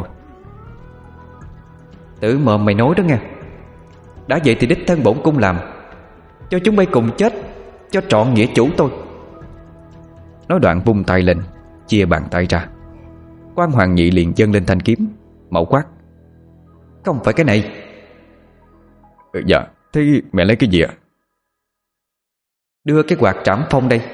Tự mồm mày nói đó nghe. Đã vậy thì đích thân bổn cung làm, cho chúng bay cùng chết, cho trọn nghĩa chủ tôi. Nói đoạn vung tay lên, chia bàn tay ra. Quan Hoàng Nhị liền dâng lên thanh kiếm, mẫu quát: Không phải cái này. Dạ, thế mẹ lấy cái gì ạ? Đưa cái quạt trảm phong đây.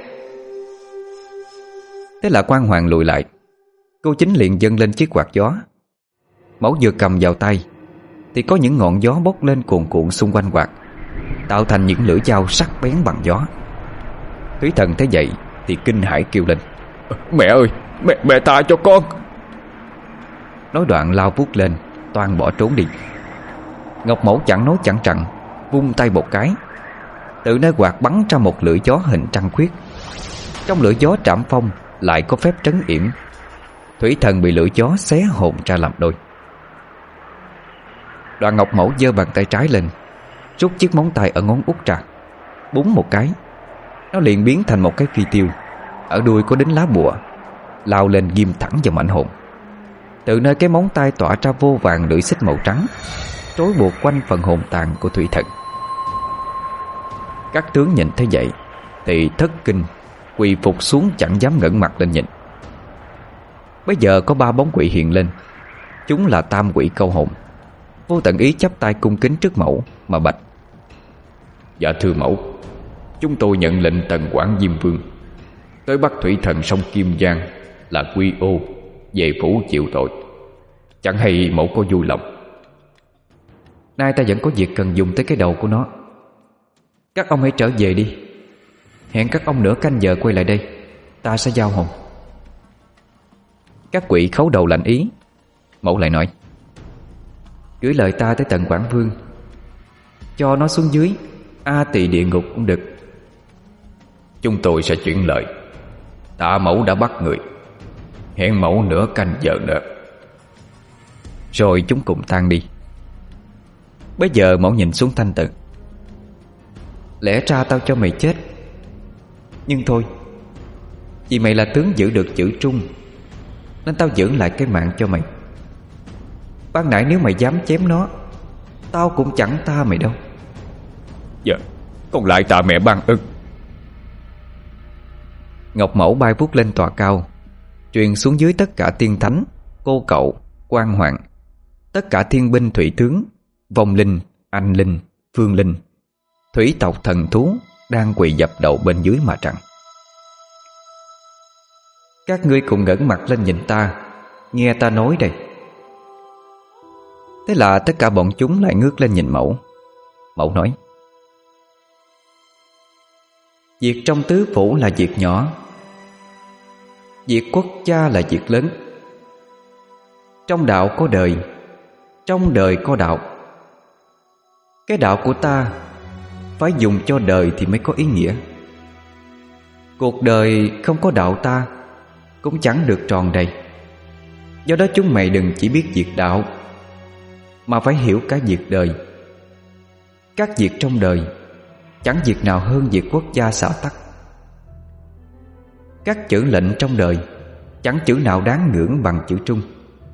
Thế là Quan Hoàng lùi lại. Cô Chính liền dâng lên chiếc quạt gió. Mẫu vừa cầm vào tay thì có những ngọn gió bốc lên cuồn cuộn xung quanh quạt, tạo thành những lưỡi dao sắc bén bằng gió. Thủy thần thấy vậy thì kinh hãi kêu lên: Mẹ ơi, mẹ tha cho con. Nói đoạn lao vút lên, toan bỏ trốn đi. Ngọc Mẫu chẳng nói chẳng rằng, vung tay một cái, tự nơi quạt bắn ra một lưỡi gió hình trăng khuyết. Trong lưỡi gió trảm phong lại có phép trấn yểm. Thủy thần bị lưỡi gió xé hồn ra làm đôi. Đoạn Ngọc Mẫu giơ bàn tay trái lên, rút chiếc móng tay ở ngón út ra, búng một cái, nó liền biến thành một cái phi tiêu. Ở đuôi có đính lá bùa, lao lên ghim thẳng vào mảnh hồn. Từ nơi cái móng tay tỏa ra vô vàn lưỡi xích màu trắng, trói buộc quanh phần hồn tàn của thủy thần. Các tướng nhìn thấy vậy thì thất kinh, quỳ phục xuống chẳng dám ngẩng mặt lên nhìn. Bây giờ có 3 bóng quỷ hiện lên. Chúng là tam quỷ câu hồn. Vô Tận Ý chắp tay cung kính trước mẫu mà bạch: Dạ thưa mẫu, chúng tôi nhận lệnh Tần Quảng Diêm Vương tới bắt thủy thần sông Kim Giang là Quy Ô về phủ chịu tội. Chẳng hay mẫu có vui lòng. Nay ta vẫn có việc cần dùng tới cái đầu của nó. Các ông hãy trở về đi. Hẹn các ông nửa canh giờ quay lại đây, ta sẽ giao hồn. Các quỷ khấu đầu lạnh ý. Mẫu lại nói: Gửi lời ta tới Tần Quảng Vương, cho nó xuống dưới A Tỳ địa ngục cũng được. Chúng tôi sẽ chuyển lời. Tạ mẫu đã bắt người, hẹn mẫu nửa canh giờ nữa. Rồi chúng cùng tan đi. Bây giờ mẫu nhìn xuống Thanh Tự: Lẽ ra tao cho mày chết, nhưng thôi, vì mày là tướng giữ được chữ trung, nên tao giữ lại cái mạng cho mày. Ban nãy nếu mày dám chém nó, tao cũng chẳng tha mày đâu. Dạ, con lại tạ mẹ ban ơn. Ngọc Mẫu bay vút lên tòa cao, truyền xuống dưới tất cả tiên thánh, cô cậu, quan hoàng, tất cả thiên binh thủy tướng, vong linh, anh linh, phương linh, thủy tộc thần thú đang quỳ dập đầu bên dưới mà rằng: Các ngươi cùng ngẩng mặt lên nhìn ta, nghe ta nói đây. Thế là tất cả bọn chúng lại ngước lên nhìn Mẫu. Mẫu nói: việc trong tứ phủ là việc nhỏ, việc quốc gia là việc lớn. Trong đạo có đời, trong đời có đạo. Cái đạo của ta phải dùng cho đời thì mới có ý nghĩa. Cuộc đời không có đạo ta cũng chẳng được tròn đầy. Do đó chúng mày đừng chỉ biết việc đạo, mà phải hiểu cả việc đời. Các việc trong đời chẳng việc nào hơn việc quốc gia xã tắc. Các chữ lệnh trong đời chẳng chữ nào đáng ngưỡng bằng chữ trung.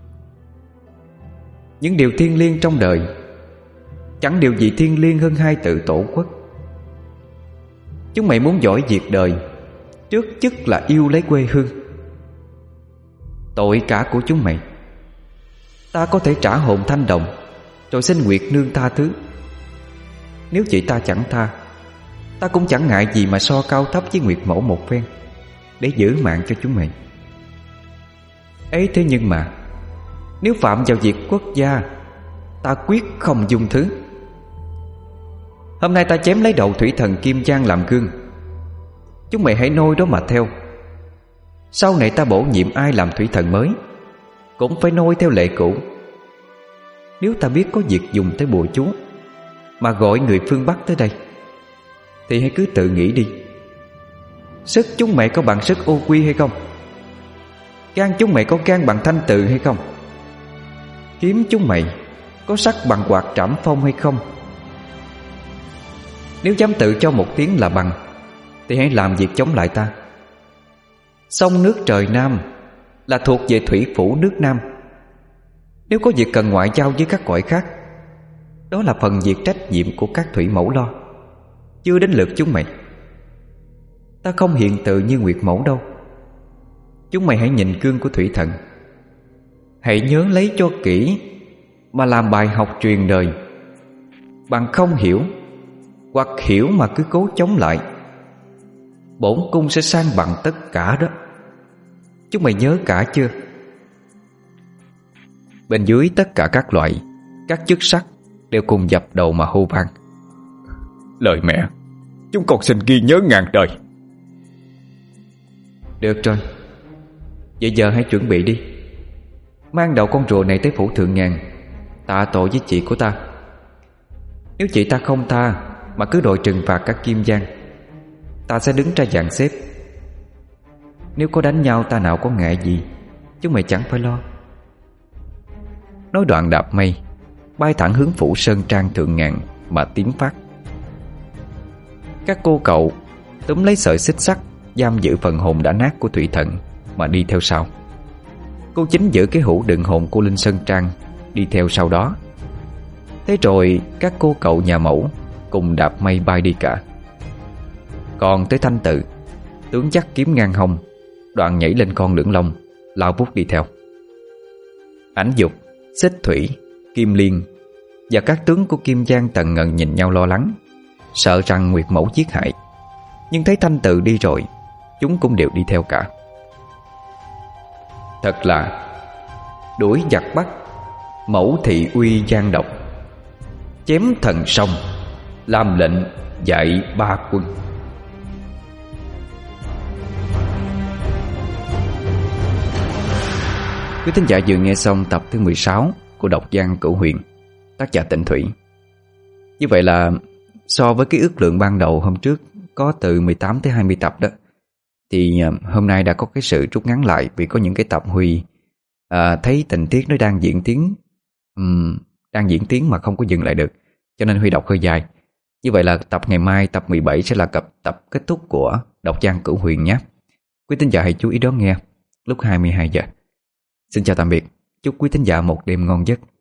Những điều thiêng liêng trong đời chẳng điều gì thiêng liêng hơn hai từ tổ quốc. Chúng mày muốn giỏi việc đời, trước chức là yêu lấy quê hương. Tội cả của chúng mày, ta có thể trả hồn thanh đồng, rồi xin Nguyệt Nương tha thứ. Nếu chị ta chẳng tha, ta cũng chẳng ngại gì mà so cao thấp với Nguyệt Mẫu một phen, để giữ mạng cho chúng mày. Ấy thế nhưng mà nếu phạm vào việc quốc gia, ta quyết không dung thứ. Hôm nay ta chém lấy đầu thủy thần Kim Giang làm gương, chúng mày hãy nôi đó mà theo. Sau này ta bổ nhiệm ai làm thủy thần mới, cũng phải nôi theo lệ cũ. Nếu ta biết có việc dùng tới bùa chú mà gọi người phương Bắc tới đây, thì hãy cứ tự nghĩ đi. Sức chúng mày có bằng sức Ô Quy hay không? Gan chúng mày có gan bằng Thanh Tự hay không? Kiếm chúng mày có sắc bằng quạt Trảm Phong hay không? Nếu dám tự cho một tiếng là bằng, thì hãy làm việc chống lại ta. Sông nước trời Nam là thuộc về thủy phủ nước Nam. Nếu có việc cần ngoại giao với các cõi khác, đó là phần việc trách nhiệm của các thủy mẫu lo, chưa đến lượt chúng mày. Ta không hiện tự như Nguyệt Mẫu đâu. Chúng mày hãy nhìn gương của thủy thần, hãy nhớ lấy cho kỹ mà làm bài học truyền đời. Bằng không hiểu, hoặc hiểu mà cứ cố chống lại, bổn cung sẽ san bằng tất cả đó. Chúng mày nhớ cả chưa? Bên dưới tất cả các loại, các chức sắc đều cùng dập đầu mà hô vang: Lời mẹ, chúng con xin ghi nhớ ngàn đời. Được rồi, vậy giờ hãy chuẩn bị đi. Mang đầu con rùa này tới phủ Thượng Ngàn, tạ tội với chị của ta. Nếu chị ta không tha mà cứ đòi trừng phạt cả Kim Giang, ta sẽ đứng ra dàn xếp. Nếu có đánh nhau ta nào có ngại gì, chúng mày chẳng phải lo. Nói đoạn đạp mây, bay thẳng hướng phủ Sơn Trang Thượng Ngàn mà tiến phát. Các cô cậu túm lấy sợi xích sắt giam giữ phần hồn đã nát của thủy thần mà đi theo sau. Cô Chính giữ cái hũ đựng hồn của Linh Sơn Trang đi theo sau đó. Thế rồi các cô cậu nhà Mẫu cùng đạp mây bay đi cả. Còn tới Thanh Tự, tướng dắt kiếm ngang hông, đoạn nhảy lên con lưỡng long, lao vút đi theo. Ảnh Dục, Xích Thủy, Kim Liên và các tướng của Kim Giang tần ngần nhìn nhau lo lắng, sợ rằng Nguyệt Mẫu giết hại. Nhưng thấy Thanh Tự đi rồi, chúng cũng đều đi theo cả. Thật là đuổi giặc bắt, mẫu thị uy gian độc, chém thần sông, làm lệnh dạy ba quân. Quý thính giả vừa nghe xong tập thứ 16 của độc văn Cửu Huyền, tác giả Tịnh Thủy. Như vậy là so với cái ước lượng ban đầu hôm trước có từ 18 tới 20 tập đó, thì hôm nay đã có cái sự rút ngắn lại, vì có những cái tập Huy thấy tình tiết nó đang diễn tiến mà không có dừng lại được, cho nên Huy đọc hơi dài. Như vậy là tập ngày mai, tập 17 sẽ là tập kết thúc của độc văn Cửu Huyền nhé. Quý thính giả hãy chú ý đón nghe lúc 22 giờ. Xin chào tạm biệt, chúc quý thính giả một đêm ngon giấc.